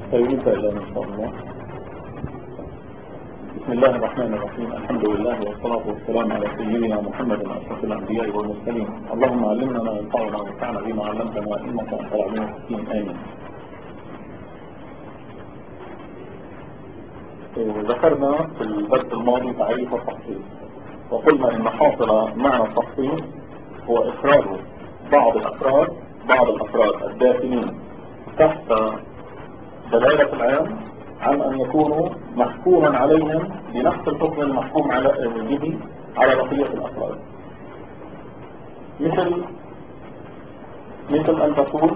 فيريد إلى إن شاء الله. بسم الله الرحمن الرحيم. الحمد لله والصلاة والسلام على سيدنا محمد أشرف الأنبياء والمرسلين. اللهم علمنا ما ينفعنا وانفعنا بما علمتنا إنك أنت العليم الحكيم. آمين. ذكرنا في الدرس الماضي تعريف التخصيص، وقلنا إن حاصل معنى التخصيص هو إخراج بعض الأفراد الداخلين تحت دلالة العام عن أن يكونوا محكوما عليهم بنفس الحكم المحكوم به على بقية الأفراد. مثل أن تقول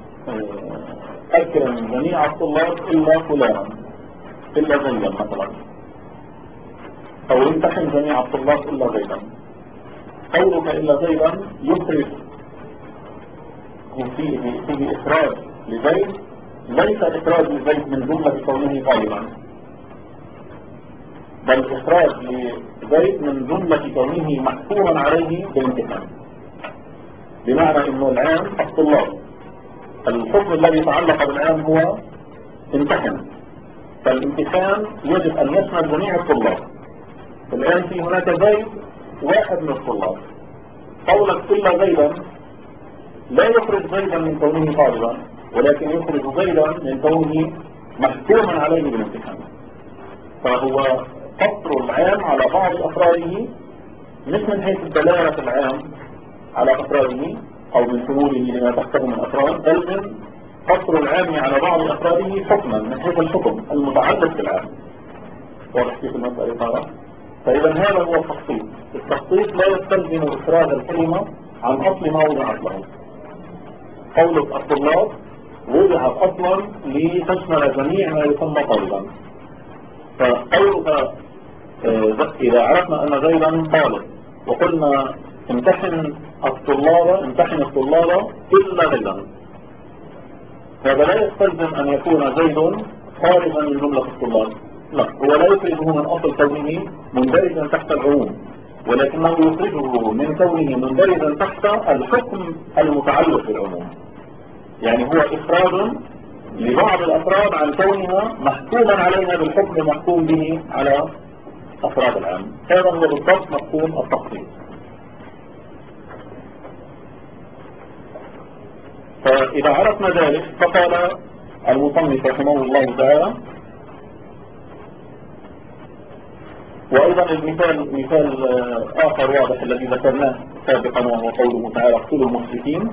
أكرم جميع الطلاب إلا فلانا إلا زيدا مثلا، أو امتحن جميع الطلاب إلا زيدا. قولك إلا زيدا يخرج فيه إخراج لزيد، ليس إخراج لزيد من جملة كونه طالبا، بل إخراج لزيد من جملة كونه محكوما عليه بالامتحان. بمعنى أنه العام الطلاب، الحكم الذي يتعلق بالعام هو امتحن، فالامتحان يجب أن يشمل جميع الطلاب. الآن في هناك زيد واحد من الطلاب، قولك إلا زيدا لا يخرج زيدا من كونه طالبا، ولكن يخرج زيدا من كونه محكوما عليه بالامتحان. فهو قصر العام على بعض أفراده، مش من حيث الدلالة العام على أفراده أو من شموله لما تحته من أفراد، بل من قصر العام على بعض أفراده حكما من حيث الحكم المتعلق بالعام. واضح كيف المسألة طارة؟ فإذا هذا هو التخصيص. التخصيص لا يستلزم إخراج الكلمة عن أصل ما وضعت له. قولة الطلاب وضعت أصلا لتشمل جميع ما يسمى طالبا، فقولك إذا عرفنا أن زيدا طالب وقلنا امتحن الطلاب إلا زيدا، هذا لا يستلزم أن يكون زيد خارجا من جملة الطلاب، لا، هو لا يخرجه من أصل كونه مندرجا تحت العموم، ولكنه يخرجه من كونه مندرجا تحت الحكم المتعلق بالعموم. يعني هو إخراج لبعض الأفراد عن كونها محكوما عليها بالحكم المحكوم به على أفراد العام. هذا هو بالضبط مفهوم التخصيص. فإذا عرفنا ذلك فقال المصنف رحمه الله تعالى، وأيضا مثال آخر واضح الذي ذكرناه سابقا، وهو قوله تعالى اقتلوا المشركين.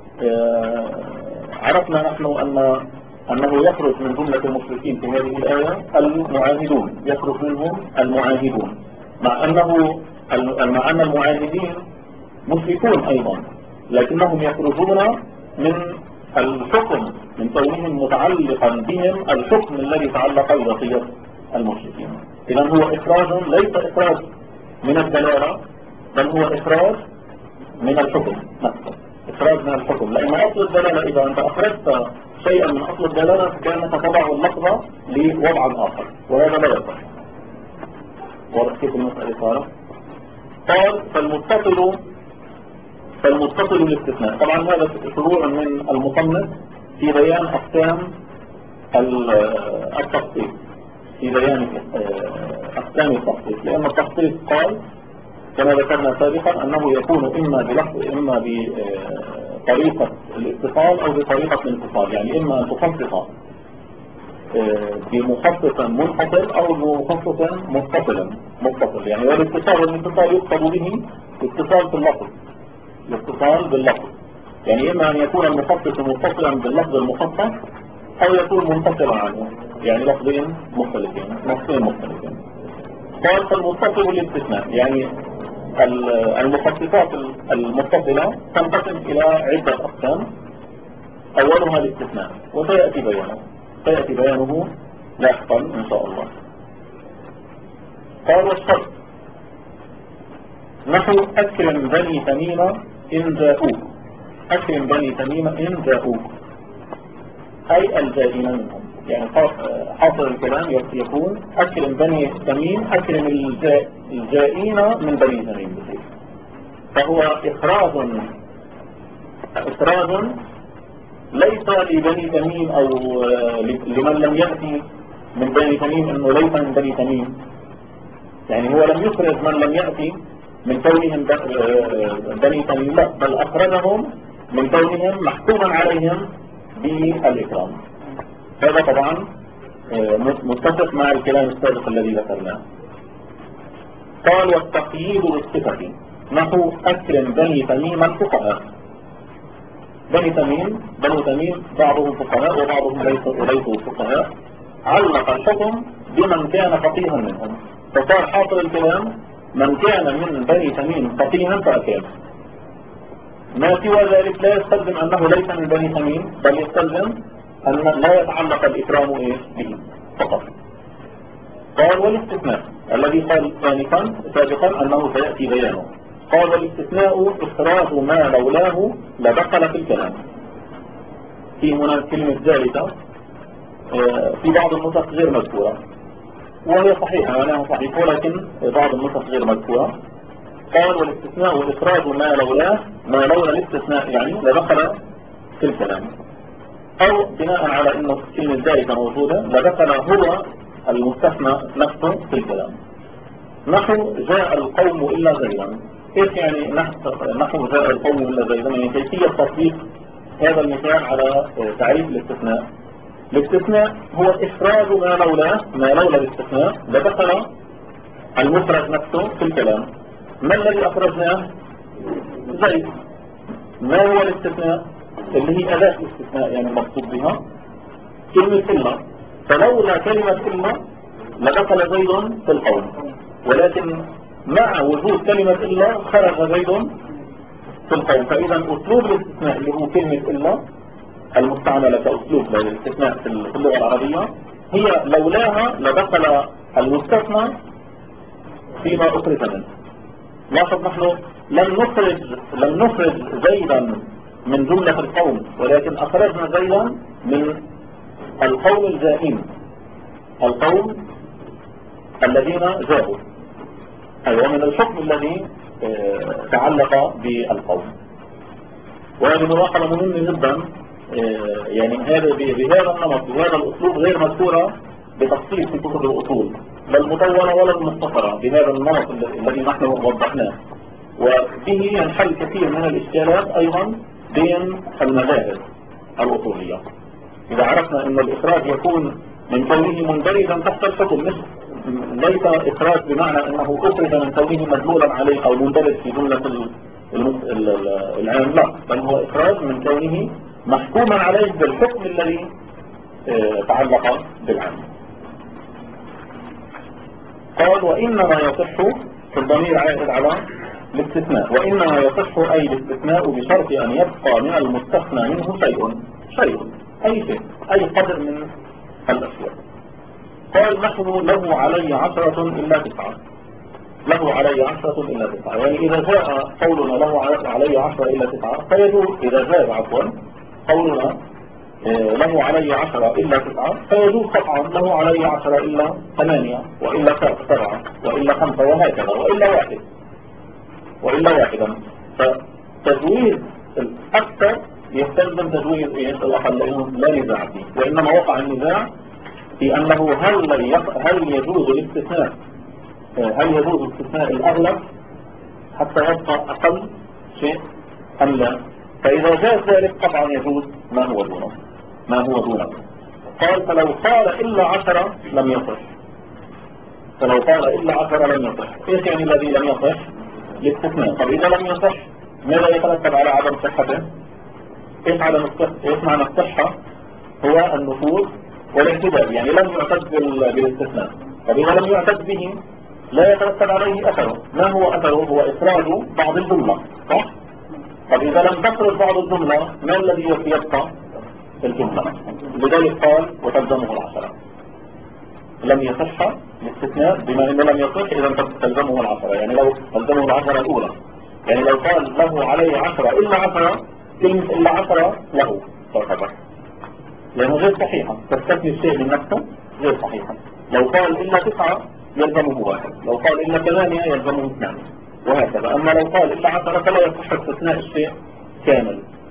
عرفنا نحن أنه يخرج من جملة المشركين في هذه الآية المعاهدون، يخرج منهم المعاهدون، مع أن المعاهدين مشركون أيضا، لكنهم يخرجون من الحكم، من كونهم متعلقا بهم الحكم الذي تعلق ببقية المشركين. إذن هو إخراج ليس إخراج من الدلالة، بل هو إخراج من الحكم نفسه، إخراج من الحكم، لأن أصل الدلالة إذا أنت أخرجت شيئا من أصل الدلالة كأنك تضع اللفظة لوضع آخر، وهذا لا يصح. واضح كيف المسألة صارت؟ قال فالمتصل الاستثناء. طبعا هذا شروع من المصنف في بيان أقسام التخصيص، في بيان أقسام التخصيص، لأن التخصيص قال كما ذكرنا سابقا أنه يكون إما بطريقة الاتصال أو بطريقة الانفصال، يعني إما أن تخصص بمخصص منفصل أو بمخصص متصل. يعني والاتصال يقصد به اتصال في اللفظ، الاتصال باللفظ، يعني إما أن يكون المخصص متصلا باللفظ المخصص أو يكون منفصلا عنه، يعني لفظين مختلفين، نصين مختلفين. قال فالمتصل الاستثناء، يعني المخصصات المتصلة تنقسم إلى عدة أقسام، أولها الاستثناء، وسيأتي بيانه لاحقا إن شاء الله. قال والشرط نحو أكرم بني تميم إن جاءوك، أكرم بني تميم إن جاءوك، أي الجائين منهم، يعني حاصل الكلام يكون أكرم بني تميم، أكرم الجائين من بني تميم بخير. فهو إخراج ليس لبني تميم أو لمن لم يأتي من بني تميم أنه ليس من بني تميم، يعني هو لم يخرج من لم يأتي من كونهم بني تميم، لا، بل أخرجهم من كونهم محكوما عليهم بالإكرام. هذا طبعا متفق مع الكلام السابق الذي ذكرناه. قال والتقييد بالصفة نحو أكرم بني تميم الفقهاء. بنو تميم بعضهم فقهاء وبعضهم ليسوا فقهاء، علق الحكم بمن كان فقيها منهم، فصار حاصل الكلام من كان من بني تميم فقيها فأكرم. ما سوى ذلك لا يستلزم أنه ليس من بني تميم، بل يستلزم أن لا يتعلق الإكرام به فقط. قال والاستثناء الذي قال سابقا أنه سيأتي بيانه. قال والاستثناء إخراج ما لولاه لدخل في الكلام. في هنا كلمة ذلك في بعض النسخ غير مذكورة، وهي صحيحة معناها صحيح، ولكن بعض النسخ غير مذكورة. قال والاستثناء إخراج ما لولاه، ما لولا الاستثناء يعني لدخل في الكلام، أو بناء على أن كلمة ذلك موجودة لدخل هو المستثنى نفسه في الكلام. نحو جاء القوم إلا زيدا. كيف يعني نحو جاء القوم إلا زيدا؟ يعني كيفية تطبيق هذا المثال على تعريف الاستثناء. الاستثناء هو إخراج ما لولا الاستثناء لدخل المخرج نفسه في الكلام. ما الذي أخرجناه؟ زيد. ما هو الاستثناء؟ اللي هي أداة الاستثناء، يعني المقصود بها كلمة إلا، فلولا كلمة إلا لدخل زيد في القوم، ولكن مع وجود كلمة إلا خرج زيد في القوم. فإذا أسلوب الاستثناء اللي هو كلمة إلا المستعملة كأسلوب للاستثناء في اللغة العربية، هي لولاها لدخل المستثنى فيما أخرج منه. لاحظ نحن لم نخرج زيدا من جملة القوم، ولكن أخرجنا زيدا من القوم الجائين، القوم الذين جاءوا، أيوة، من الحكم الذي تعلق بالقوم. وهذه ملاحظة مهمة جدا، يعني بهذا النمط بهذا الأسلوب غير مذكورة بتفصيل في كتب الأصول، لا المطولة ولا المختصرة، بهذا النمط الذي نحن وضحناه، وبه ينحل كثير من الإشكالات أيضا بين المذاهب الأصولية. إذا عرفنا أن الإخراج يكون من كونه مندرجا تحت الحكم، ليس إخراج بمعنى أنه أخرج من كونه مدلولا عليه أو مندرج في جملة العام، لا، بل هو إخراج من كونه محكوما عليه بالحكم الذي تعلق بالعام. قال وإنما يصح، في الضمير عائد على الاستثناء، وإنما يصح أي الاستثناء بشرط أن يبقى من المستثنى منه شيء أي شيء، أي قدر من الأشياء. قال نحن له علي 10 إلا 9، له علي 10 إلا 9، يعني إذا جاء قولنا له علي 10 إلا 9 فيجوز، إذا جاء قولنا له علي 10 إلا 9 فيجوز قطعا له علي 10 إلا 8 وإلا 7 وإلا 5 وهكذا وإلا واحدا. فتجويز الأكثر يستلزم تجويز الأقل، لأنه لا نزاع فيه، وإنما وقع النزاع في أنه هل يجوز الاستثناء، هل يجوز استثناء الأغلب حتى يبقى أقل شيء أم لا؟ فإذا جاء ذلك طبعا يجوز ما هو دونه. قال فلو قال إلا 10 لم يصح، فلو قال إلا 10 لم يصح. إيش يعني الذي لم يصح؟ الاستثناء. طب إذا لم يصح ماذا يترتب على عدم صحته؟ إيش معنى الصحة؟ هو النفوذ والاعتداد، يعني لم يعتد بالاستثناء. طب إذا لم يعتد به لا يترتب عليه أثره. ما هو أثره؟ هو إخراج بعض الجملة، صح؟ طب إذا لم تخرج بعض الجملة ما الذي يبقى في الجملة؟ لذلك قال وتلزمه 10. لم يصح الاستثناء، بما أنه لم يصح إذا تلزمه 10، يعني لو تلزمه 10 الأولى، يعني لو قال له عليه 10 إلا 10، كلمة إلا 10 له تعتبر، لأنه غير صحيحة، تستثني الشيء من نفسه غير صحيحة. لو قال إلا 9 يلزمه 1، لو قال إلا 8 يلزمه 2، وهكذا. أما لو قال إلا 10 فلا يصح استثناء الشيء كامل،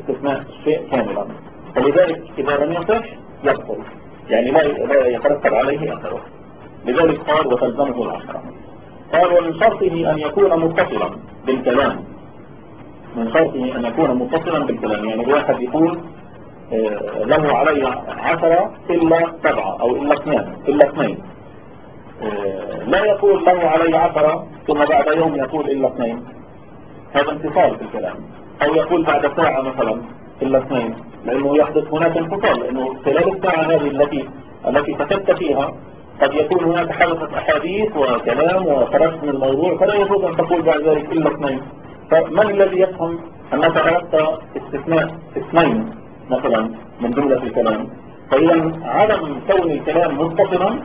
استثناء الشيء كاملا، فلذلك إذا لم يصح يبطل، يعني لا يترتب عليه أثره. لذلك قال وتلزمه العشرة. قال ومن شرطه أن يكون متصلا بالكلام، من شرطه أن يكون متصلا بالكلام، يعني الواحد يقول له علي 10 إلا 7 أو إلا 2 لا يقول له علي 10 ثم بعد يوم يقول إلا 2، هذا انفصال في الكلام. أو يقول بعد ساعة مثلا إلا 2، لأنه يحدث هناك انفصال، لأنه خلال الساعة هذه التي سكت فيها قد يكون هناك حدثت أحاديث وكلام وخرجت من الموضوع، فلا يجوز أن تقول بعد ذلك إلا 2. فمن الذي يفهم أنك أردت استثناء 2 مثلا من جملة الكلام؟ فإذا عدم كون الكلام متصلا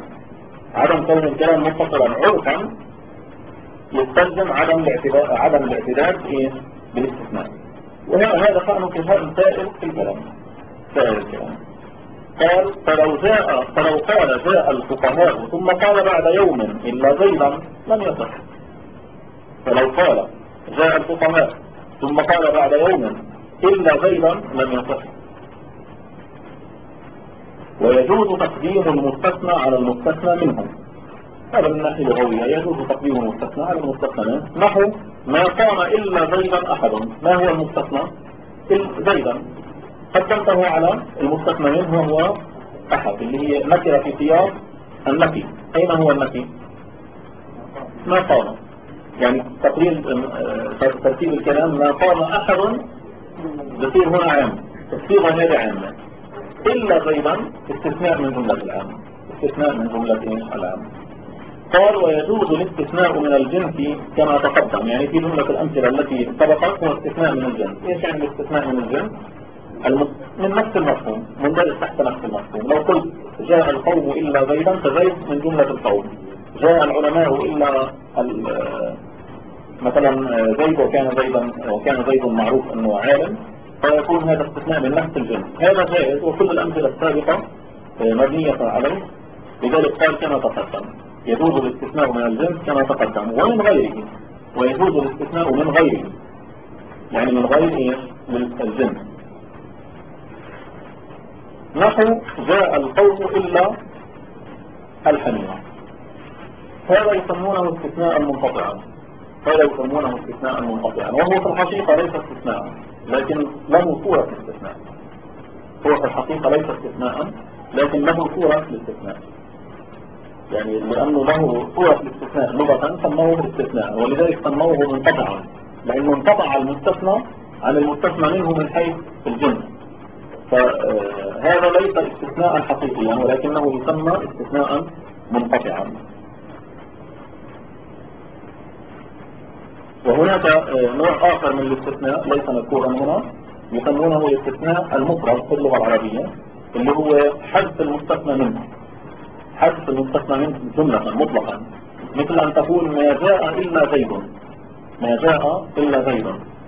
عرفا يستلزم عدم الاعتداد بالاستثناء، وهذا فهم كفاء سائر في الكلام. قال فلو قال جاء الفقهاء ثم قال بعد يوم إلا زيدا لم يصح. فلو قال جاء الفقهاء ثم قال بعد يوم إلا زيدا لم يصح. ويجوز تقديم المستثنى على المستثنى منه، هذا من الناحية اللغوية، يجوز تقديم المستثنى على المستثنى منه. نحو ما قام إلا زيدا أحد، ما هو المستثنى؟ زيدا قدمته على المستثنى منه وهو أحد، اللي هي نكرة في سياق النفي. أين هو النفي؟ ما قام، يعني ترتيب الكلام ما قام أحد بصير هنا عام، الصيغة هذه عامة. إلا زيدا استثناء من جملة العام، استثناء من جملة العام. قال ويجوز الاستثناء من الجنس كما تقدم، يعني في جملة الأمثلة التي سبقت هو استثناء من الجنس. إيش يعني الاستثناء من الجنس؟ من نفس المفهوم، مندرج تحت نفس المفهوم. لو قلت جاء القوم إلا زيدا فزيد من جملة القوم، جاء العلماء إلا مثلا زيد وكان زيد معروف أنه عالم، فيكون هذا استثناء من نفس الجنس. هذا جائز، وكل الأمثلة السابقة مبنية عليه. لذلك قال كما تقدم يجوز الاستثناء من الجنس كما تقدم ومن غيره، ويجوز الاستثناء من غيره، يعني من غير الجنس. نحو جاء القوم إلا الحمير، هذا يسمونه استثناء منقطعا، وهو في الحقيقة ليس استثناء، لكن له صورة الاستثناء. هو في الحقيقة ليس استثناء، لكن له صورة الاستثناء، يعني لأنه له صورة الاستثناء لغة سموه استثناء، ولذلك سموه منقطعا، لأنه انقطع المستثنى عن المستثنى منه من حيث الجنس. فهذا ليس استثناء حقيقيا، ولكنه يسمى استثناء منقطعا. وهناك نوع آخر من الاستثناء ليس مذكورا هنا، يسمونه الاستثناء المفرد في اللغة العربية، اللي هو حذف المستثنى منه، جملة مطلقا، مثل أن تقول ما جاء إلا زيد،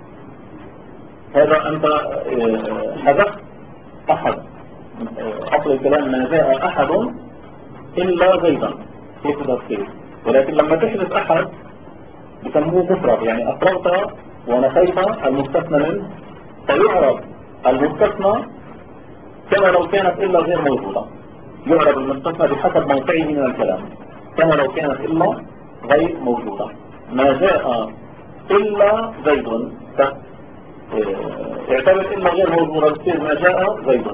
هذا أنت حذفت أحد. أصل الكلام ما جاء أحد إلا زيدا، كيف تفسير؟ ولكن لما تحذف أحد يسموه مفرد، يعني أفرغت ونفيت المستثنى منه، فيعرب المستثنى كما لو كانت إلا غير موجودة، يعرب المستثنى بحسب موقعه من الكلام كما لو كانت إلا غير موجودة. ما جاء إلا زيد، اعتبر إلا غير موجودة تصير ما جاء زيد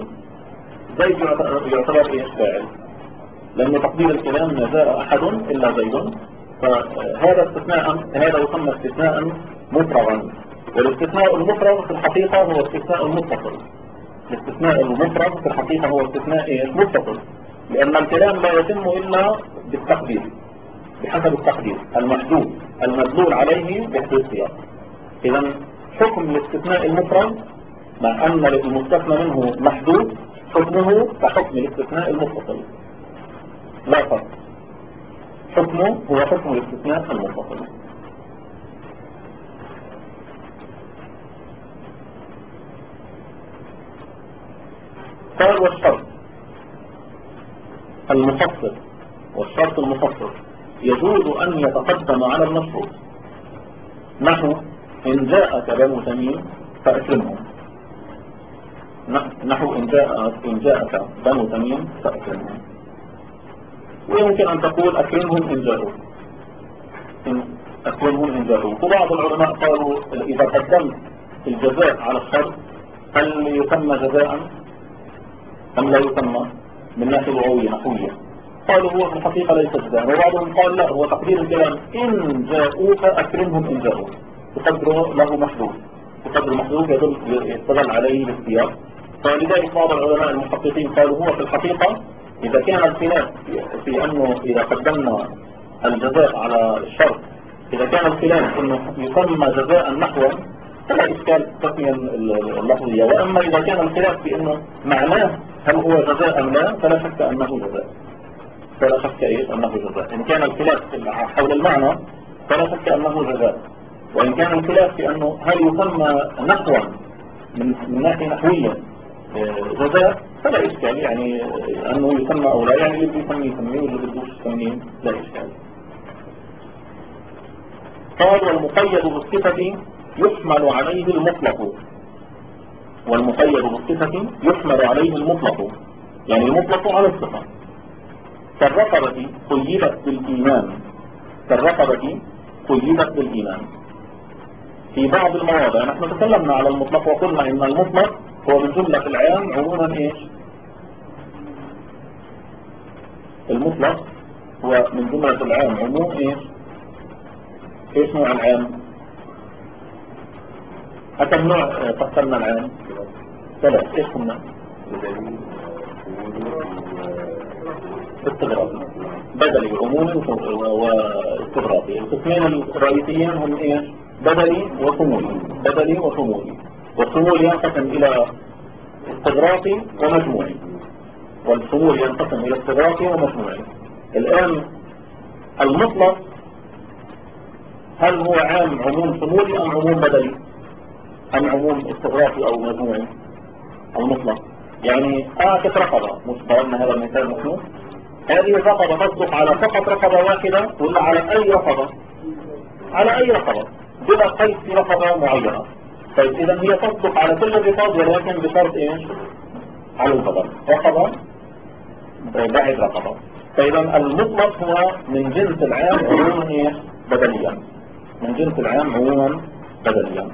يعتبر إيش فاعل، لأن تقدير الكلام ما جاء أحد إلا زيد. فهذا يسمى استثناء مفرغا. والاستثناء المفرغ في الحقيقة هو استثناء متصل. الاستثناء المفرغ في الحقيقة هو استثناء متصل، لأن الكلام لا يتم إلا بالتقدير، بحسب التقدير المحدود المدلول عليه بحدود السياق. إذا حكم الاستثناء المفرغ مع أن المستثنى منه محدود حكمه كحكم الاستثناء المتصل، لا فرق، حكمه هو حكم الاستثناء المتصل. قال والشرط المخصص يجوز أن يتقدم على المشروط. نحو إن جاءك بنو تميم فأكرمهم، نحو إن جاءك بنو تميم فأكرمهم. ويمكن أن تقول أكرمهم إن جاءوا، أكرمهم إن جاءوا. وبعض العلماء قالوا إذا قدمت الجزاء على الشرط هل يسمى جزاء أم لا يسمى من ناحية لغوية نحوية؟ قالوا هو في الحقيقة ليس جزاء، وبعضهم قال لا، هو تقدير الكلام إن جاءوك أكرمهم إن جاءوا، تقدر له محذوف، تقدر محذوف يدل عليه الاختيار. فلذلك بعض العلماء المحققين قالوا هو في الحقيقة إذا كان الخلاف في أنه إذا قدمنا الجزاء على الشرط، إذا كان الخلاف أنه يسمى جزاء نحوا فلا إشكال التسمية اللفظية، وأما إذا كان الخلاف في أنه معناه هل هو جزاء أم لا فلا شك أنه جزاء، فلا شك أنه جزاء. إن كان الخلاف حول المعنى فلا شك أنه جزاء، وإن كان الخلاف في أنه هل يسمى نحوا من ناحية نحوية جزاء فلا إشكال، يعني أنه يسمى أو لا، يعني اللي يسميه يسميه واللي بدوش يسميه لا إشكال. قال والمقيد بالصفة يحمل عليه المطلق، والمقيد بالصفة يحمل عليه المطلق، يعني المطلق على الصفة. كالرقبة قيدت بالإيمان، كالرقبة قيدت بالإيمان. في بعض المواضع نحن تكلمنا على المطلق وقلنا إن المطلق هو من جملة العام عموما إيش؟ المطلق هو من جملة العام عموم إيش؟ إيش نوع العام؟ أكم نوع قسمنا العام؟ ثلاث. إيش قلنا؟ استغراقي، بدلي وعمومي واستغراقي. القسمين الرئيسيين هم إيش؟ بدلي وشمولي، بدلي وشمولي. والشمول ينقسم إلى استغراقي ومجموعي، والشمول ينقسم إلى استغراقي ومجموعي. الآن المطلق هل هو عام عموم شمولي أم عموم بدلي أم عموم استغراقي أو مجموعي؟ المطلق يعني أعتق رقبة، مش ضربنا هذا المثال نحن، هذه الرقبة تصدق على فقط رقبة واحدة ولا على أي رقبة؟ على أي رقبة بلا قيد في رقبة معينة. طيب إذا هي تصدق على كل الرقاب ولكن بشرط إيش؟ على البدل، رقبة بعد رقبة. فإذا المطلق هو من جنس العام عموما إيش؟ بدليا، من جنس العام عموما بدليا.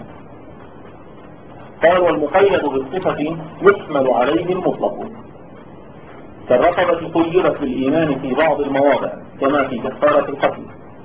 قال والمقيد بالصفة يحمل عليه المطلق، كالرقبة قيدت بالإيمان في بعض المواضع كما في كفارة القتل،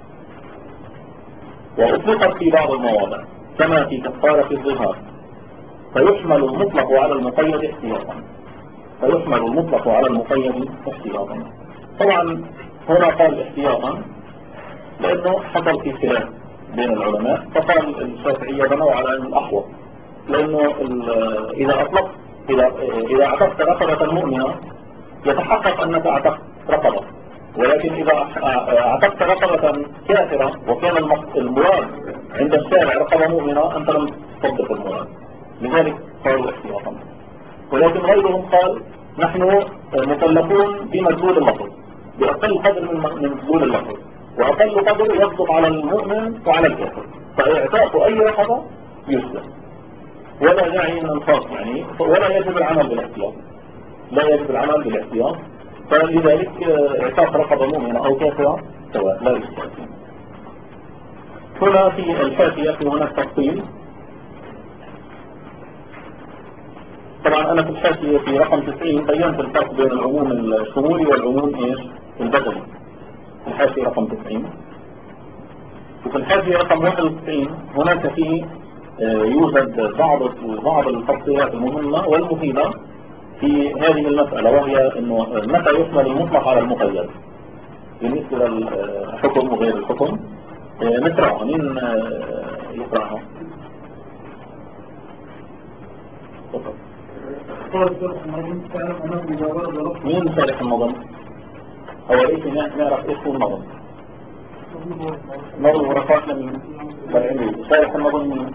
وأطلقت في بعض المواضع كما في كفارة الظهار، فيحمل المطلق على المقيد احتياطا، فيحمل المطلق على المقيد احتياطا. طبعا هنا قال احتياطا لأنه حصل في خلاف بين العلماء، فقال الشافعية بنوا على الأحوط، لأنه إذا أطلقت إذا أعتقت رقبة مؤمنة يتحقق أنك أعتقت رقبة، ولكن إذا أعتقت رقبة كافرة وكان المراد عند الشارع رقبة مؤمنة أنت لم تصدق المراد، لذلك قالوا احتياطا. ولكن غيرهم قال نحن مكلفون بمدلول اللفظ، بأقل قدر من مدلول اللفظ، وأقل قدر يصدق على المؤمن وعلى الكافر، فإعتاق أي رقبة يسلم ولا داعي من الخاص، يعني ولا يجب العمل بالاحتياط، لا يجب العمل بالاحتياط. فلذلك اعتاق رقبة مؤمنة أو كافرة سواء، لا إشكال فيه. هنا في الحاشية في هناك تفصيل. طبعا أنا في الحاشية في رقم 90 بينت الفرق بين العموم الشمولي والعموم إيش؟ البدني، في الحاشية رقم 90. وفي الحاشية رقم 91 هناك فيه يوجد بعض التفصيلات المهمة والمفيدة في هذه المسألة، وهي أنه متى يحمل المطلق على المقيد بالنسبة للحكم وغير الحكم. نقرأها، مين يقرأها؟ مين شارح النظم؟ هو ليس نعرف ايش هو النظم؟ نظم ورقات للعلمي. شارح النظم مين؟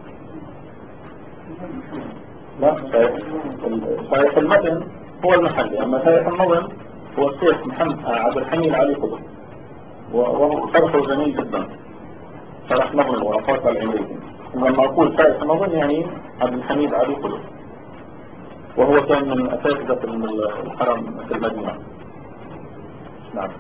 لا، شارح المتن هو المحلي، اما شارح النظم هو الشيخ محمد عبد الحميد علي قطب، وهو شرحه جميل جدا، شرح نظم الورقات للعلمي. لما اقول شارح النظم يعني عبد الحميد علي قطب، وهو كان من أساتذة الحرم في المدينة. نعم.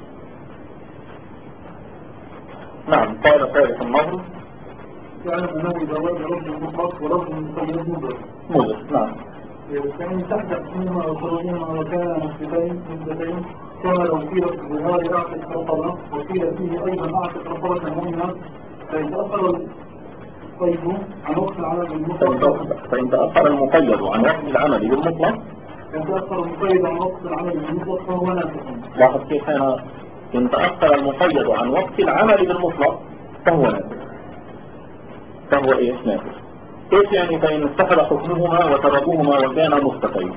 نعم. قال ثالث النظر يعلم أنه إذا ورد لفظ مطلق ولفظ مقيد مدرك. نعم. فإن تحدث منهما وصولهما وكان مثبتين كما لو قيل في الظهار أعتق رقبة وقيل فيه أيضا أعتق رقبة مؤمنة فإن تأخر القيد عن وقت العمل بالمطلق فإن تأخر المقيد عن وقت العمل بالمطلق فإن تأخر المقيد عن وقت العمل بالمطلق فهو ناسخ. لاحظ كيف هنا إن تأخر المقيد عن وقت العمل بالمطلق فهو ناسخ. فهو إيه؟ ناسخ. كيف يعني فإن اتحد حكمهما وسببهما وكانا مثبتين؟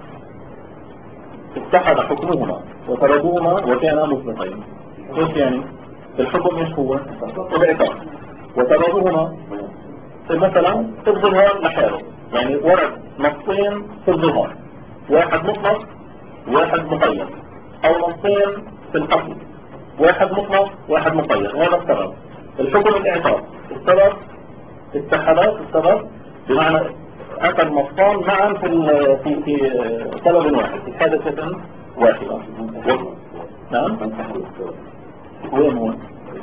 اتحد حكمهما وسببهما وكانا مثبتين. كيف يعني؟ الحكم ايش هو؟ العقاب. وسببهما مثلا في الظهار لحاله، يعني ورد نصين في الظهار، واحد مطلق واحد مقيد، او نصين في القتل، واحد مطلق واحد مقيد. هذا السبب. الحكم الإعقاب. السبب اتحدات السبب بمعنى أتى النصان معا في سبب واحد، في حادثة واحدة. نعم. وين هو؟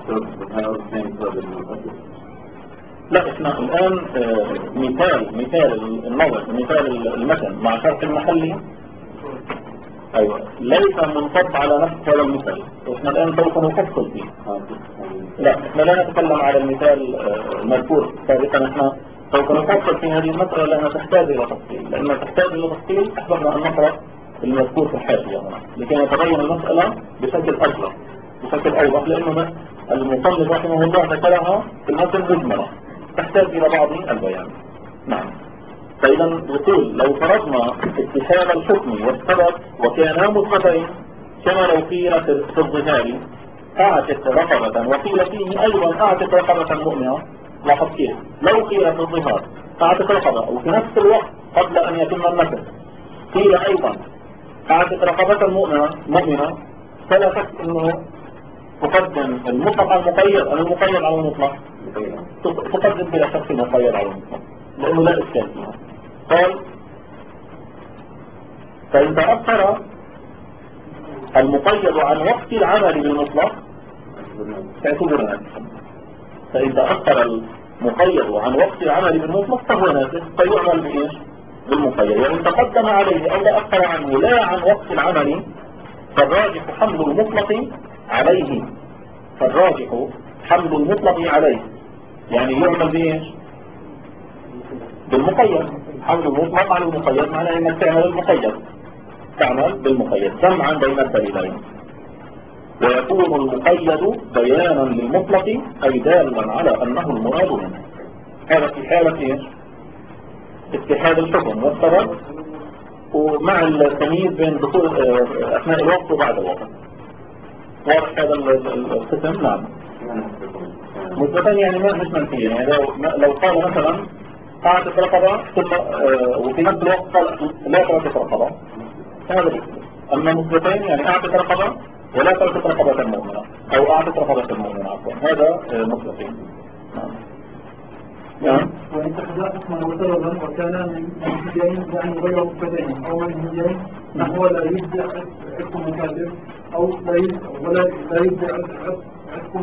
لا، احنا الآن مثال النظر، مثال المثل مع شرح المحلي. ايوه، ليس منصب على نفس هذا المثال. احنا الآن سوف نفصل فيه. لا، احنا لا نتكلم على المثال المذكور سابقا. احنا سوف نفصل في هذه المسألة لأنها تحتاج إلى تفصيل. لأنها تحتاج إلى تفصيل أحببنا أن نقرأ المذكور في الحاشية هنا لكي نتبين المسألة بشكل أوضح، لأنه المصنف رحمه الله ذكرها في المثل مجملة تحتاج إلى بعض البيان. نعم. فإذا يقول لو فرضنا اتحاد الحكم والسبب وكانا مثبتين كما لو قيل في الظهار أعتق رقبة وقيل فيه أيضا أعتق رقبة مؤمنة. لاحظ كيف لو قيل في الظهار أعتق رقبة وفي نفس الوقت قبل أن يتم النسخ قيل أيضا أعتق رقبة مؤمنة، فلا شك أنه تقدم المطلق على المقيد أو المقيد على المطلق. تقدم بلا شك المقيد على المطلق لأنه لا إشكال فيها. قال فإن تأخر المقيد عن وقت العمل بالمطلق تعتبر ناسخا. فإن تأخر المقيد عن وقت العمل بالمطلق فهو ناسخ، فيعمل بإيش؟ بالمقيد. يعني تقدم عليه أو تأخر عنه لا عن وقت العمل فالراجح حمل المطلق عليه. يعني يعمل بإيش؟ بالمقيد. حمل المطلق على المقيد معناه أنك تعمل بالمقيد جمعا بين الدليلين. ويكون المقيد بيانا للمطلق أي دالا على أنه المراد منه. هذا في حالة إيش؟ اتحاد الحكم والسبب ومع التمييز بين دخول أثناء الوقت وبعد الوقت. واضح هذا القسم؟ نعم. مثبتين يعني مش منفيا. يعني لو قال مثلا أعتق رقبة ثم وفي نفس الوقت قال لا تعتق رقبة هذا بيكون. أما مثبتين يعني أعتق رقبة ولا تعتق رقبة المؤمنة أو أعتق رقبة المؤمنة عفوا، هذا مثبتين. نعم. وإن تحدث ما وسببا وكان من منهجين يعني غير مبتدئين أو منهجين نحو لا يبدأ عدكم مكاتب أو لا يبدأ عدكم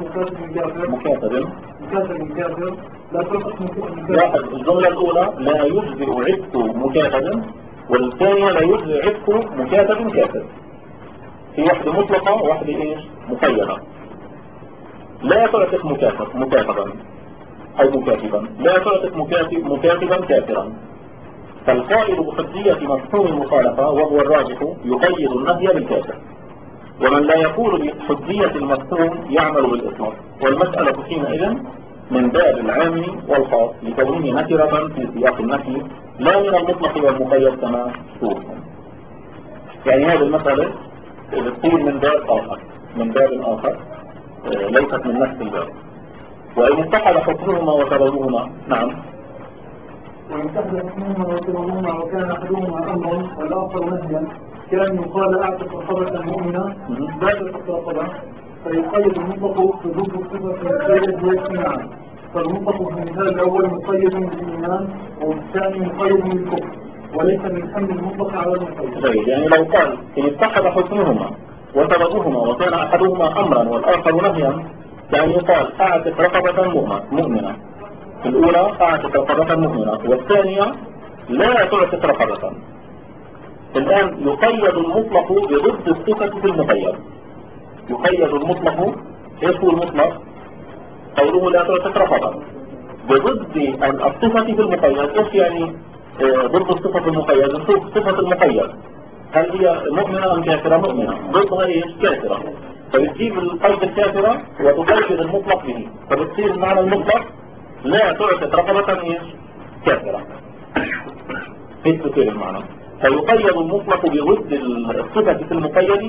مكاتب كافر لا تلقى مكاتب. لاحظ الجملة الأولى لا يجزئ عدك مكاتب والثانية لا يجزئ عدك مكاتب كافر. في واحدة مطلقة وواحدة إيش؟ مقيدة. لا تعتق مكاتبا أو مكاتبا، لا تعتق مكاتبا كافرا. فالقائل بحجية مفهوم المخالفة وهو الراجح يقيد النهي بالكافر، ومن لا يقول بحجية المفهوم يعمل بالإطلاق. والمسألة حينئذ من باب العام والخاص لكونه نكرة في سياق النفي لا من المطلق والمقيد كما تشوف. يعني هذه المسألة تصير من باب آخر ليست من نفس الباب. وإن اتحد حكمهما وسببهما. نعم. وإن اتحد حكمهما وسببهما وكان أحدهما أمرا والآخر نهيا كان يقال أعتق رقبة مؤمنة لا تعتق رقبة فيقيد المطلق حدود الصفة المقيد واجتماعا. فالمطلق في المثال الأول مقيد بالإيمان والثاني مقيد بالكفر وليس من حمل المطلق على المقيد. جيد، يعني لو قال إن اتحد حكمهما وسببهما وكان أحدهما أمرا والآخر نهيا، يعني يقال أعتق رقبة مؤمنة، في الأولى أعتق رقبة مؤمنة والثانية لا تعتق رقبة. الآن يقيد المطلق بضد الصفة في المقيد. يقيد المطلق، ايش هو المطلق؟ قوله لا تعتق رقبة بضد الصفة في المقيد. ايش يعني ضد الصفة في المقيد؟ نشوف صفة المقيد هل هي مؤمنة أم كافرة؟ مؤمنة، ضدها ايش؟ كافرة. فبتجيب القيد الكافرة وتقيد المطلق به، فبتصير معنى المطلق لا تعتق رقبة ايش؟ كافرة. ايش بتصير المعنى؟ فيقيد المطلق بضد الصفة في المقيد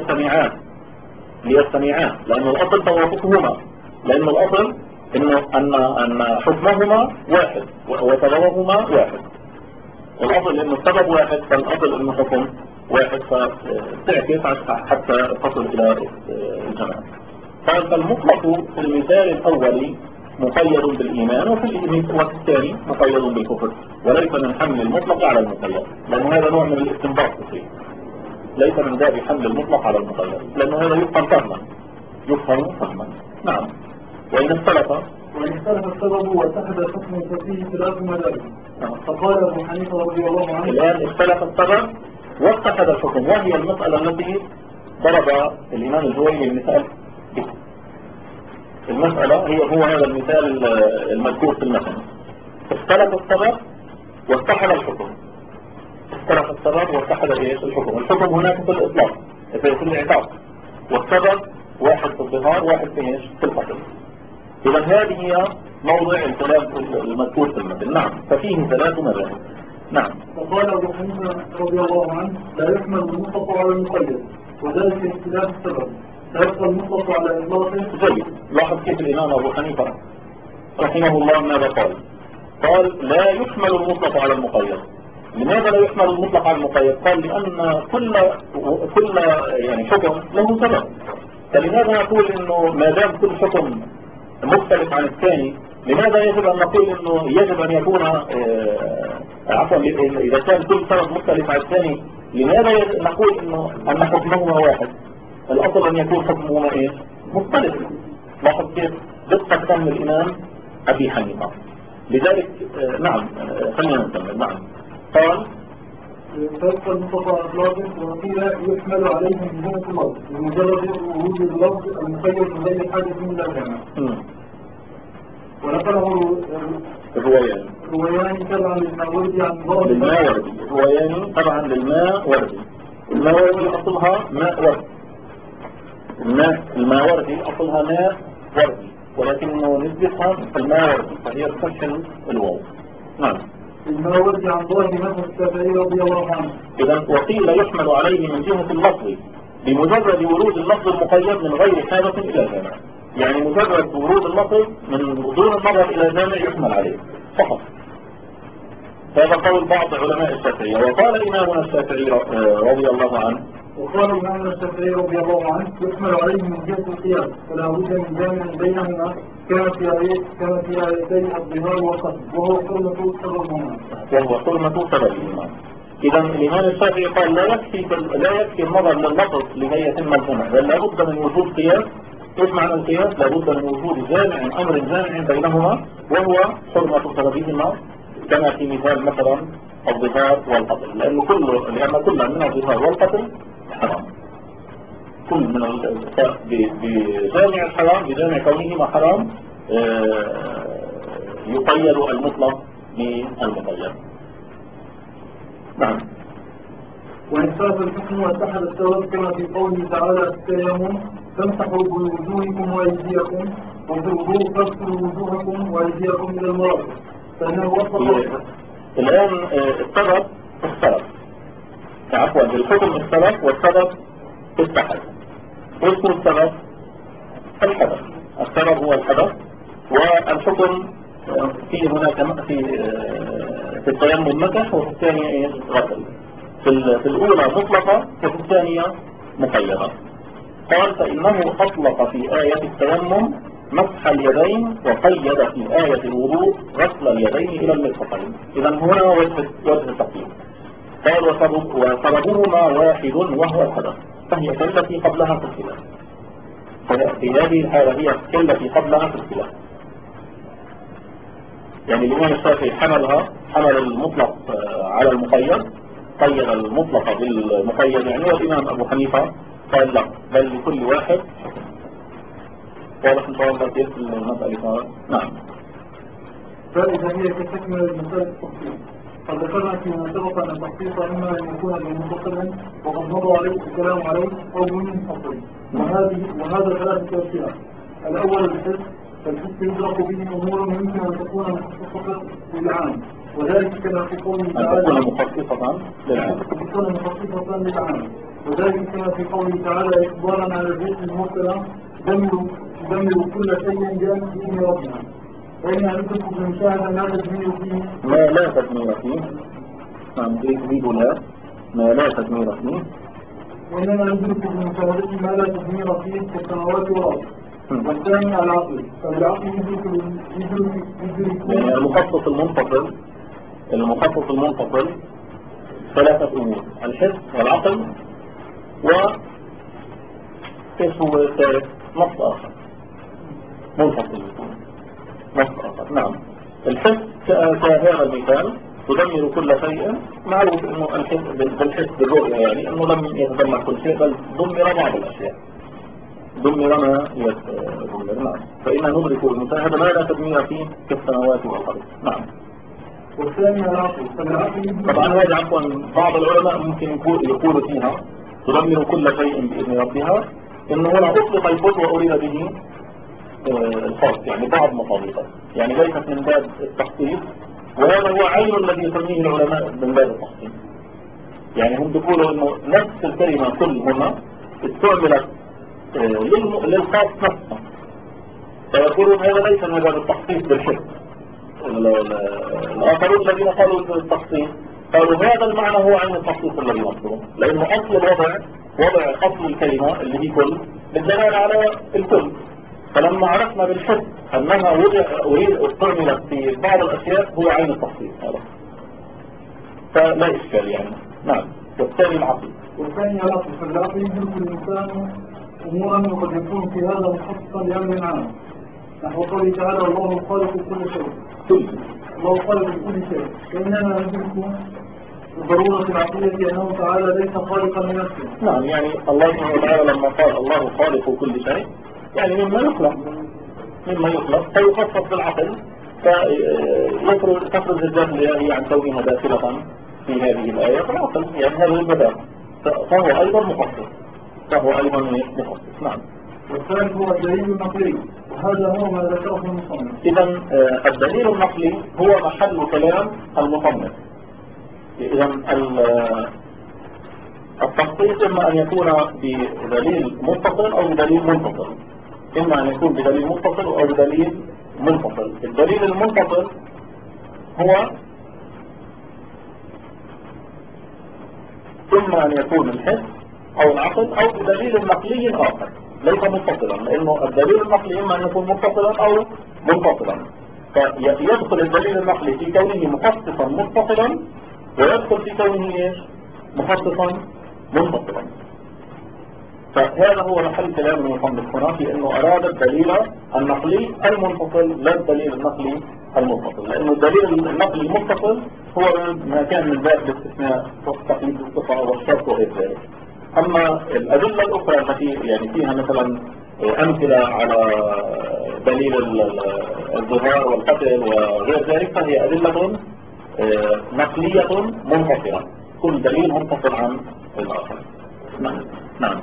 ليستمعان، لأن الأصل توافقهما، لأن الأصل إنه أن حكمهما واحد وسببهما واحد. الأصل إنه السبب واحد، فالأصل إنه حكم واحد، فتعكس حتى تصل إلى الجماعة. فالمطلق في المثال الأولي مقيد بالإيمان، وفي الثاني مقيد بالكفر، وليس من حمل المطلق على المقيد، لأن هذا نوع من الاستنباط فيه. ليس من باب حمل المطلق على المقيد، لأنه هذا يفهم فهما. نعم. وإن اختلف السبب واتحد الحكم ففيه ثلاث مذاهب. فقال أبو حنيفة رضي الله عنه: الآن اختلف السبب واتحد الحكم، وهي المسألة التي ضرب الإمام الجويني المثال به. المسألة هو هذا المثال المذكور في المثل. اختلف السبب واتحد الحكم. اختلف السبب واتحد ايش؟ الحكم. الحكم هناك في الإطلاق في الإعتاق، والسبب واحد في الظهار واحد في ايش؟ في القتل. إذا هذه هي موضع الخلاف المذكور في المثل. نعم. ففيه ثلاث مذاهب. نعم. فقال أبو حنيفة رضي الله عنه: لا يحمل المطلق على المقيد، وذلك اختلاف السبب، فيبقى المطلق على إطلاقه. جيد. لاحظ كيف الإمام أبو حنيفة رحمه الله ماذا قال؟ قال لا يحمل المطلق على المقيد. لماذا لا يحمل المطلق على المقيد؟ قال لأن كل يعني حكم له سبب. فلماذا نقول إنه ما دام كل حكم مختلف عن الثاني، لماذا يجب أن نقول إنه يجب أن يكون عفوا إذا كان كل سبب مختلف عن الثاني، لماذا نقول إنه أن حكمهما واحد؟ الأصل أن يكون حكمهما إيه؟ مختلف. لاحظ كيف دقة فهم الإمام أبي حنيفة. لذلك نعم، خلينا نكمل. نعم. قال فيبقى المطلق على إطلاقه، وقيل يحمل عليه من جهة اللفظ بمجرد وجود اللفظ المقيد من غير حاجة إلى جامع. ونقله الروياني تبعا للماوردي عن ظاهر الروياني تبعا للماوردي. الماوردي أصلها ماء ورد. الماوردي أصلها ماء وردي، ولكنه نسبتها الماوردي، فهي تسكن الواو. نعم. الماوردي عن ظاهر مذهب الشافعي رضي الله عنه. إذا وقيل يحمل عليه من جهة اللفظ بمجرد ورود اللفظ المقيد من غير حاجة إلى جامع. يعني مجرد ورود اللفظ من دون النظر إلى جامع يحمل عليه فقط. هذا قول بعض علماء الشافعية. وقال إمامنا الشافعي رضي الله عنه يحمل عليه من جهة القياس، فلا بد من جامع بينهما كما في آيتي الظهار والقتل، وهو حرمة سببهما. إذا الإمام الشافعي قال لا يكفي النظر لللفظ لكي يتم الجمع، بل لا بد من وجود قياس. ايش معنى القياس؟ لا بد من وجود أمر جامع بينهما، وهو حرمة سببهما، كما في مثال مثلا الظهار والقتل، لأن كل من الظهار والقتل حرام. كل من بجامع الحرام، بجامع كونهما حرام، يقيد المطلق بالمقيد. نعم. وإنصاف الحكم واتحد السبب كما في قوله تعالى في التيمم: تمسحوا بوجوهكم وأيديكم، وفي الوضوء تغسلوا وجوهكم وأيديكم إلى المرافق. فإنه وفق الآن السبب اختلف، عفوا الحكم اختلف والسبب اتحد. ايش هو السبب؟ الحدث. السبب هو الحدث، والحكم في هناك في التيمم مسح، وفي الثانية غسل. في الأولى مطلقة وفي الثانية مقيدة. قال فإنه أطلق في آية التيمم مسح اليدين، وقيد في آية الوضوء غسل اليدين إلى المرفقين. إذا هنا وجه التقييد. قال وسببهما واحد وهو الحدث، فهي كالتي قبلها في الخلاف. في هذه الحالة هي كالتي قبلها في الخلاف. يعني الإمام الشافعي حمل المطلق على المقيد، قيد المطلق بالمقيد يعني، والإمام أبو حنيفة قال لا، بل لكل واحد حكم. واضح إن شاء الله كيف المسألة؟ نعم. فإذا هي كتكمل المسألة التخصيص، قد ذكرنا فيما سبق أن التخصيص إما أن يكون بمنفصل وقد مضى عليه الكلام عليه أو بمنفصل، وهذا ثلاثة أشياء. الأول الحس، فالحس يدرك به أمور يمكن أن تكون مخصصة للعام، وذلك كما في قوله تعالى وذلك كما في قوله تعالى إخبارا على الريح المرسلة دمر كل شيء جاء بإذن ربها. وإن عندكم بمشاهدة ما تدمير فيه ما لا تدمير فيه. نعم يريد ما لا تدمير فيه. وإنما عندكم بمشاهدة ما لا تدمير فيه في السماوات والأرض. والثاني العقل، فالعقل يدرك يعني المخصص المنفصل ثلاثة أمور: الحس والعقل كيف هو الثالث؟ نص آخر منفصل يكون نص آخر. نعم. الحس كهذا المثال تدمر كل شيء، معروف انه الحس بالرؤية يعني انه لم يتدمر كل شيء بل دمر بعض الاشياء، دمر ما يدمر. نعم. فإنا ندرك المشاهدة ما لا تدمير فيه كالسماوات والأرض. نعم. والثاني العقل، طبعا هذا عفوا بعض العلماء ممكن يقولوا فيها تدمر كل شيء بإذن ربها، إنه هنا أطلق الكل وأريد به الخاص، يعني بعض مطابقه، يعني ليست من باب التخصيص، وهذا هو عين الذي يسميه العلماء من باب التخصيص. يعني هم بيقولوا إنه نفس الكلمة كل هنا استعملت للخاص نفسه، فيقولون هذا ليس من باب التخصيص بالحس. الآخرون الذين قالوا بالتخصيص قالوا هذا المعنى هو عين التخصيص الذي نقصده، لأنه أصل الوضع وضع أصل الكلمة اللي هي كل بالدلالة على الكل، فلما عرفنا بالحس أنها استعملت في بعض الأشياء هو عين التخصيص هذا، فلا إشكال يعني. نعم. والثاني العقل. فالعقل يدرك الإنسان أمورا وقد يكون في هذا مخصصا لأمر عام، نحو قوله تعالى الله خالق كل شيء. الله خالق كل شيء، فإنما يدرك الضرورة العقلية أنه تعالى ليس خالقا لنفسه. نعم. يعني الله سبحانه وتعالى لما قال الله خالق كل شيء يعني مما يخلق فيخصص بالعقل، تفرز الذات الإلهية عن كونها داخلة في هذه الآية بالعقل، يعني هذا البداء، فهو أيضا مخصص. نعم. والثالث هو الدليل النقلي، وهذا هو ما ذكره المصنف. إذن الدليل النقلي هو محل كلام المصنف. إذن التخصيص إما أن يكون بدليل متصل أو بدليل منفصل، إما أن يكون بدليل متصل أو بدليل منفصل. الدليل المنفصل هو إما أن يكون الحس أو العقل أو بدليل نقلي آخر ليس متصلا، لأنه الدليل النقلي إما أن يكون متصلا أو منفصلا، فيدخل الدليل النقلي في كونه مخصصا متصلا، ويدخل في كونه مخصصا منفصلا. فهذا هو محل كلام المصنف هنا في انه اراد الدليل النقلي المنفصل لا الدليل النقلي المتصل، لانه الدليل النقلي المتصل هو ما كان من باب الاستثناء والتقييد والصفة والشرط وغير ذلك. اما الادلة الاخرى التي يعني فيها مثلا امثلة على دليل الظهار والقتل وغير ذلك فهي ادلة نقلية منفصلة، كل دليل منفصل عن الاخر. نعم.